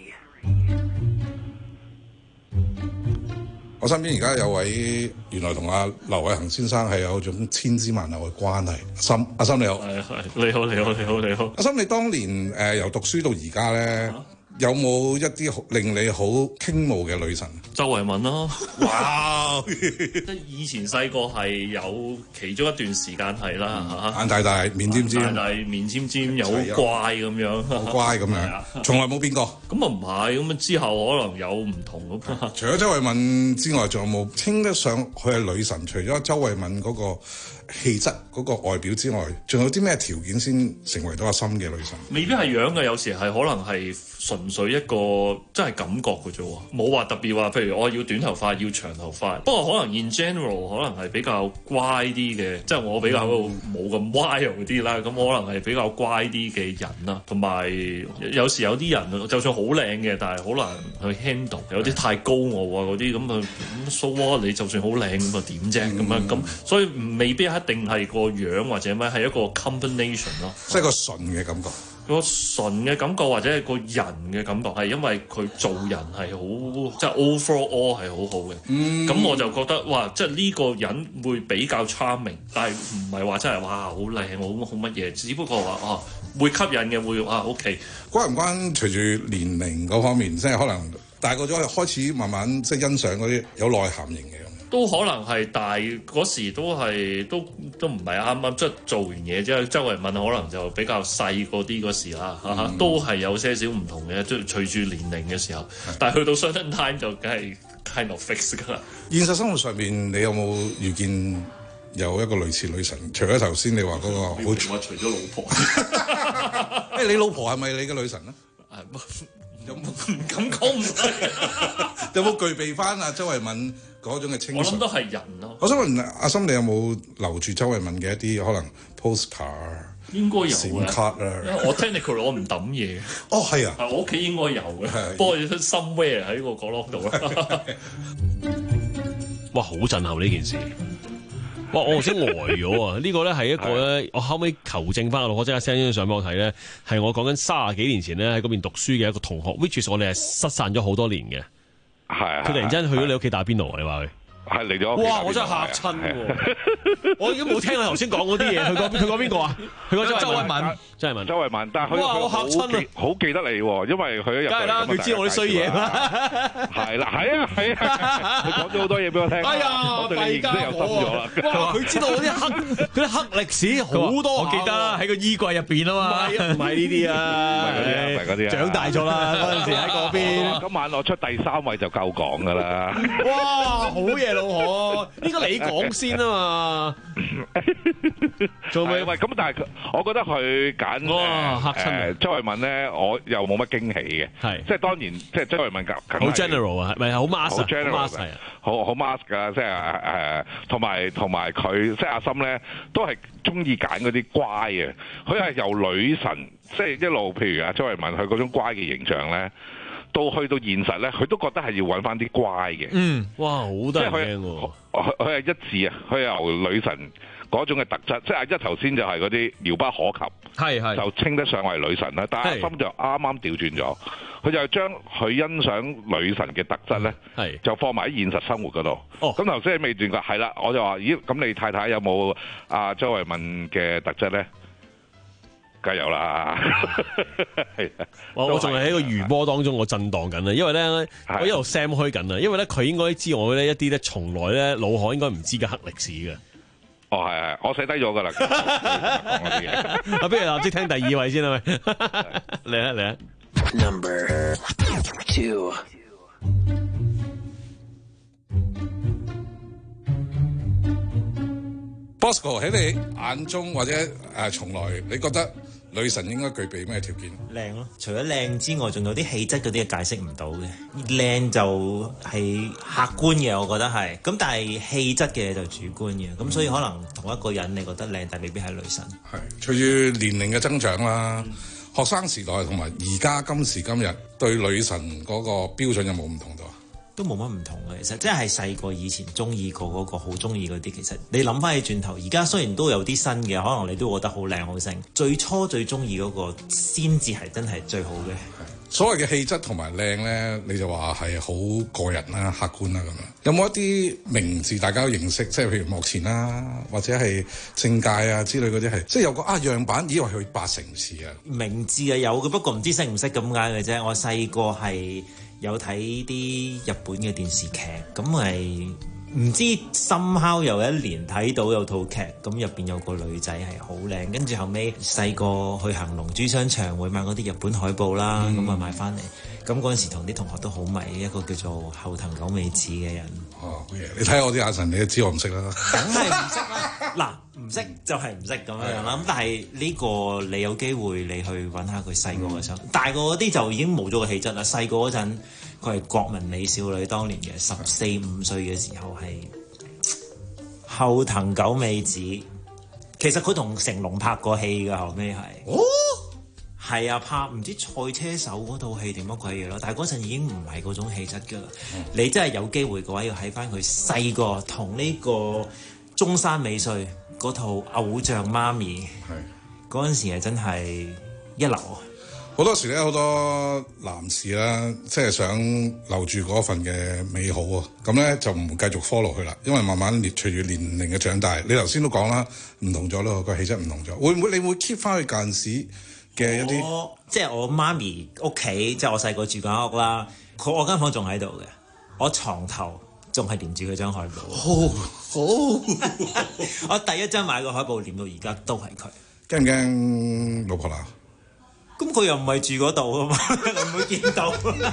我身邊而家有位原來同阿劉偉恒先生係有種千絲萬縷嘅關係。阿森，阿森你好， 係係你好，你好，你好，你好。 阿森，你當年誒、呃、由讀書到而家咧，啊、有冇一啲令你好傾慕嘅女神？ 周慧敏咯。 哇！ 即以前細個係有其中一段時間係啦嚇， 嗯、眼大大，面尖尖， 眼大大面尖尖，又好乖咁樣， 好乖咁樣，從來冇變過。 咁啊唔係，咁啊之後可能有唔同咁。 除咗周慧敏之外，仲有冇稱得上佢係女神？除咗周慧敏嗰個氣質、嗰個外表之外，仲有啲咩條件先成為到阿森嘅女神？ 未必係樣嘅，有時係可能係純粹一個真係感覺嘅啫喎，冇話特別話，譬如我要短頭髮，要長頭髮。不過可能 in general 可能係比較乖啲嘅，即係我比較冇咁 wild 啲啦。咁可能係比較乖啲嘅人啦，同埋有時有啲人就算好靚嘅，但係好難去 handle。有啲太高傲啊嗰啲咁啊，咁 so what？你就算好靚咁啊點啫？咁啊咁，所以未必一定係個樣或者咩，係一個 combination 咯。 即係個純嘅感覺。 個純嘅感覺或者係個人嘅感覺，係因為佢做人係好，即係 overall 係好好嘅。咁、嗯、我就覺得哇，即係呢個人會比較 charming，但係唔係話真係哇好靚好好乜嘢，只不過話啊會吸引嘅會啊 OK。 關唔關隨住年齡嗰方面，即係可能大個咗開始慢慢即係欣賞嗰啲有內涵型嘅。 都可能係，但係嗰時都係都都唔係啱啱即係做完嘢之後，周慧敏可能就比較細個啲嗰時啦，嚇、嗯、都係有些少唔同嘅，即係隨住年齡嘅時候。嗯、但係去到 certain time 就梗係 kind of fix 㗎啦。 現實生活上面，你有冇遇見有一個類似女神？除咗頭先你話嗰、那個好， 我除咗老婆。 誒，你老婆係咪你嘅女神咧？ 有冇唔敢講唔得？ 有冇具備翻阿周慧敏嗰種嘅清純？ 我諗都係人咯。 我想問阿森，你有冇留住周慧敏嘅一啲可能 postcard？ 應該有閃卡啊！ 我 technically 我唔抌嘢。 哦，係啊， 我屋企應該有嘅，不過 somewhere 喺個角落度啦。 哇！好震撼呢件事。哇！我頭先呆咗啊！呢個咧係一個咧，我後尾求證翻，我即刻 send 張相俾我睇咧，係我講緊卅幾年前咧喺嗰邊讀書嘅一個同學 ，which is 我哋係失散咗好多年嘅。係。佢突然之間去咗你屋企打邊爐啊！你話佢？係嚟咗。哇！我真係嚇親喎！我已經冇聽佢頭先講嗰啲嘢。佢講佢講邊個啊？佢講周慧敏。周慧敏。周慧敏。但係佢佢好記好記得你喎，因為佢一入。梗係啦，佢知我啲衰嘢啦。係啦，係啊，係啊，佢講咗好多嘢俾我聽。哎呀，我對你認識又深咗啦。哇！佢知道嗰啲黑嗰啲黑歷史好多。我記得喺個衣櫃入邊啊嘛。唔係唔係呢啲啊，唔係嗰啲啊，唔係嗰啲啊。長大咗啦，嗰陣時喺嗰邊。今晚我出第三位就夠講㗎啦。哇！好嘢老何，應該你講先啊嘛。做咩？ 喂，咁但係佢，我覺得佢揀哇嚇親誒周慧敏咧，我又冇乜驚喜嘅。係，即係當然，即係周慧敏好 general 啊，咪好 mass 好 general 係啊， 好好 mask 㗎，即係誒，同埋同埋佢即係阿森咧，都係中意揀嗰啲乖嘅。佢係由女神，即係一路譬如啊周慧敏佢嗰種乖嘅形象咧，到去到現實咧，佢都覺得係要揾翻啲乖嘅。 嗯，哇，好得人驚喎！ 佢佢係一致啊，佢係由女神嗰種嘅特質，即係阿一頭先就係嗰啲遙不可及， 係係就稱得上為女神啦。但係阿森就啱啱調轉咗，佢就係將佢欣賞女神嘅特質咧， 係就放埋喺現實生活嗰度。 哦， 咁頭先喺未段嘅係啦，我就話咦，咁你太太有冇阿周慧敏嘅特質咧？梗係有啦，係啊！ 我我仲係喺個餘波當中，我震盪緊啊！因為咧，我一路 Sam 開緊啊！因為咧，佢應該知我咧一啲咧，從來咧老何應該唔知嘅黑歷史嘅。 哦，係係，我寫低咗㗎啦。 啊，不如立即聽第二位先啦，咪嚟啊嚟啊 Number two。 Bosco 喺你眼中或者誒從來，你覺得女神應該具備咩條件？ 靚咯，除咗靚之外，仲有啲氣質嗰啲係解釋唔到嘅。靚就係客觀嘅，我覺得係。咁但係氣質嘅就主觀嘅。咁所以可能同一個人你覺得靚，但未必係女神。 係隨住年齡嘅增長啦，嗯、學生時代同埋而家今時今日對女神嗰個標準有冇唔同到？ 都冇乜唔同嘅，其實即係細個以前中意過嗰個，好中意嗰啲。其實你諗翻起轉頭，而家雖然都有啲新嘅，可能你都覺得好靚好正。最初最中意嗰個先至係真係最好嘅。 所謂嘅氣質同埋靚咧，你就話係好個人啦、客觀啦咁樣。有冇一啲名字大家都認識？即係譬如幕前啦，或者係政界啊之類嗰啲係，即係有個啊樣板，以為佢八成似啊。 名字啊有嘅，不過唔知識唔識咁解嘅啫。我細個係有睇啲日本嘅電視劇，咁係唔知深烤有一年睇到有套劇，咁入邊有個女仔係好靚，跟住後尾細個去行龍珠商場會買嗰啲日本海報啦，咁啊、嗯、買翻嚟，咁嗰陣時同啲同學都好迷一個叫做後藤久美子嘅人。 哦，好嘢！你睇我啲眼神，你都知我唔識啦。 梗係唔識啦，嗱唔識就係唔識咁樣樣啦。咁但係呢個你有機會你去揾下佢細個嘅相，嗯、大個嗰啲就已經冇咗個氣質啦。細個嗰陣佢係國民美少女，當年嘅十四五歲嘅時候係後藤久美子。其實佢同成龍拍過戲㗎，後尾係。哦。係啊，拍唔知賽車手嗰套戲定乜鬼嘢咯，但係嗰陣已經唔係嗰種氣質㗎啦。嗯、你真係有機會嘅話，要喺翻佢細個同呢個中山美穗嗰套偶像媽咪，嗰陣時係真係一流啊！ 好多時咧，好多男士啦，即係想留住嗰份嘅美好啊，咁咧就唔繼續 follow 佢啦，因為慢慢隨住年齡嘅長大，你頭先都講啦，唔同咗咯，個氣質唔同咗，會唔會你會 keep 翻佢間時嘅一啲？ 即係我媽咪屋企，即係我細個住間屋啦，佢我間房仲喺度嘅，我床頭仲係連住佢張海報。好，好，我第一張買個海報連到而家都係佢。 驚唔驚老婆鬧？ 咁佢又唔係住嗰度啊嘛，唔會見到。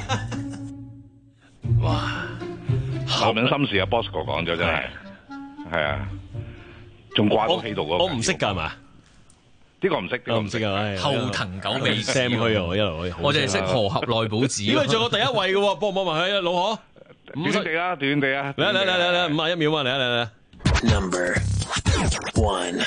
哇！男人心事啊 ，Bosco 講咗真係，係啊，仲掛到喺度嗰個。 我唔識㗎係嘛？ 呢個唔識， 我唔識啊！ 後藤久美子 Sam 虛啊，我一路我淨係識河合奈保子。 因為做過第一位嘅喎，幫唔幫埋佢老何？ 短地啦，短地啊！ 嚟嚟嚟嚟嚟，五十一秒啊！嚟嚟嚟。 Number one。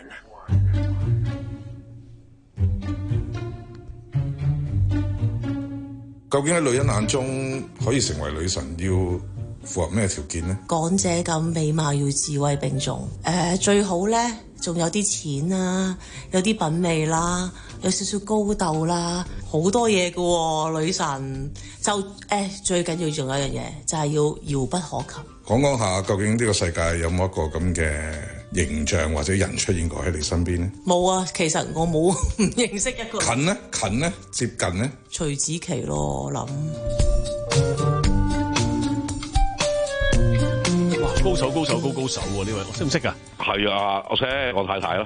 究竟喺女人眼中可以成為女神，要符合咩條件呢？ 港姐咁美貌要智慧並重，誒、呃、最好咧，仲有啲錢啦，有啲品味啦，有少少高度啦，好多嘢㗎喎，女神就誒、呃、最緊要仲有一樣嘢，就係、是、要遙不可及。 講講下，究竟呢個世界有冇一個咁嘅形象或者人出現過喺你身邊呢？冇啊，其實我冇唔認識一個。 近呢？近呢？接近呢？ 徐子淇咯，我諗。 哇！高手高手高高手喎，呢位識唔識㗎？ 係啊，我識我太太咯。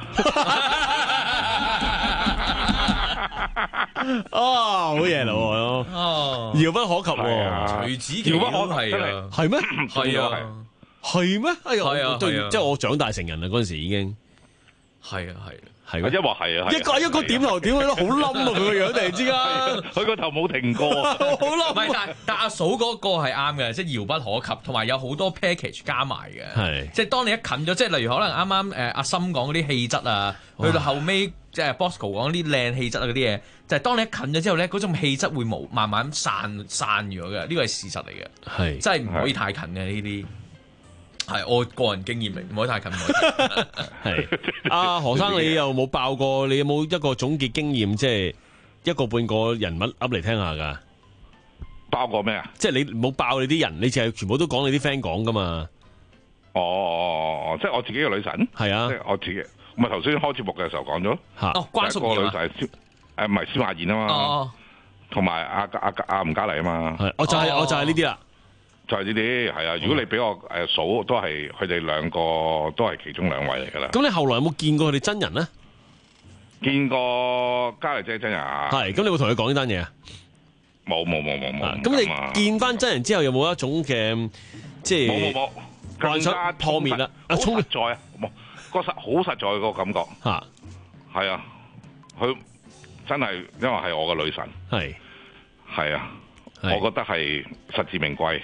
哦，好嘢咯！哦，遙不可及喎， 徐子淇都係啊， 係咩？ 係啊。 係咩？哎呀， 係啊，係啊， 即係我長大成人啦，嗰陣時已經係啊，係啊。 係一話係啊， 一個一個點頭點佢都好冧啊！佢個樣突然之間， 佢個頭冇停過， 好冧。 唔係，但但阿嫂嗰個係啱嘅，即係遙不可及，同埋有好多 package 加埋嘅。係，即係當你一近咗，即係例如可能啱啱誒阿森講嗰啲氣質啊，去到後尾即係 Bosco 講啲靚氣質啊嗰啲嘢，就係當你一近咗之後咧，嗰種氣質會冇慢慢散散咗嘅，呢個係事實嚟嘅。係，真係唔可以太近嘅呢啲。係我個人經驗嚟，唔可以太近。 係阿何生，你有冇爆過？你有冇一個總結經驗，即係一個半個人物噏嚟聽下㗎？ 爆過咩啊？ 即係你冇爆你啲人，你淨係全部都講你啲 friend 講㗎嘛？ 哦哦哦，即係我自己嘅女神。係啊，即係我自己。唔係頭先開節目嘅時候講咗。嚇，哦，關淑怡啊。個女神誒唔係司馬懿啊嘛。哦。同埋阿阿阿吳嘉麗啊嘛。係，我就係我就係呢啲啦。就係呢啲，係啊！如果你俾我誒數，都係佢哋兩個都係其中兩位嚟㗎啦。 咁你後來有冇見過佢哋真人咧？ 見過嘉麗姐真人啊？ 係，咁你會同佢講呢單嘢啊？ 冇冇冇冇冇。 咁你見翻真人之後，有冇一種嘅即係冇冇冇幻想破滅啦？ 好實在啊！冇個實好實在個感覺嚇，係啊！佢真係因為係我嘅女神，係係啊！我覺得係實至名歸。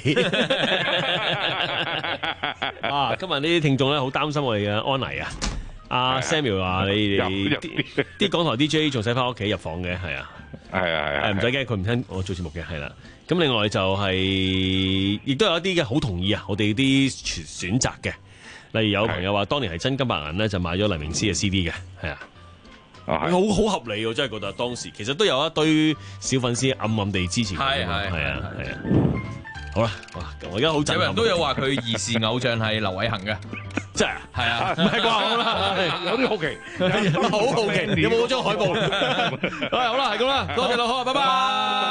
啊！今日呢啲聽眾咧好擔心我哋嘅安危啊！阿 Samuel 話你哋啲港台 D J 仲使翻屋企入房嘅，係啊， 係啊係啊， 唔使驚，佢唔聽我做節目嘅，係啦。咁另外就係亦都有一啲嘅好同意啊，我哋啲選擇嘅，例如有朋友話當年係真金白銀咧就買咗黎明斯嘅 C D 嘅，係啊。好好合理，我真係覺得當時其實都有一堆小粉絲暗暗地支持佢，係係係啊係啊。好啦，哇！我而家好震撼，有人都有話佢兒時偶像係劉偉恒嘅， 真係係啊，唔係啩？好啦， 有啲好奇， 好好奇，有冇嗰張海報？好啦，係咁啦，多謝啦，好，拜拜。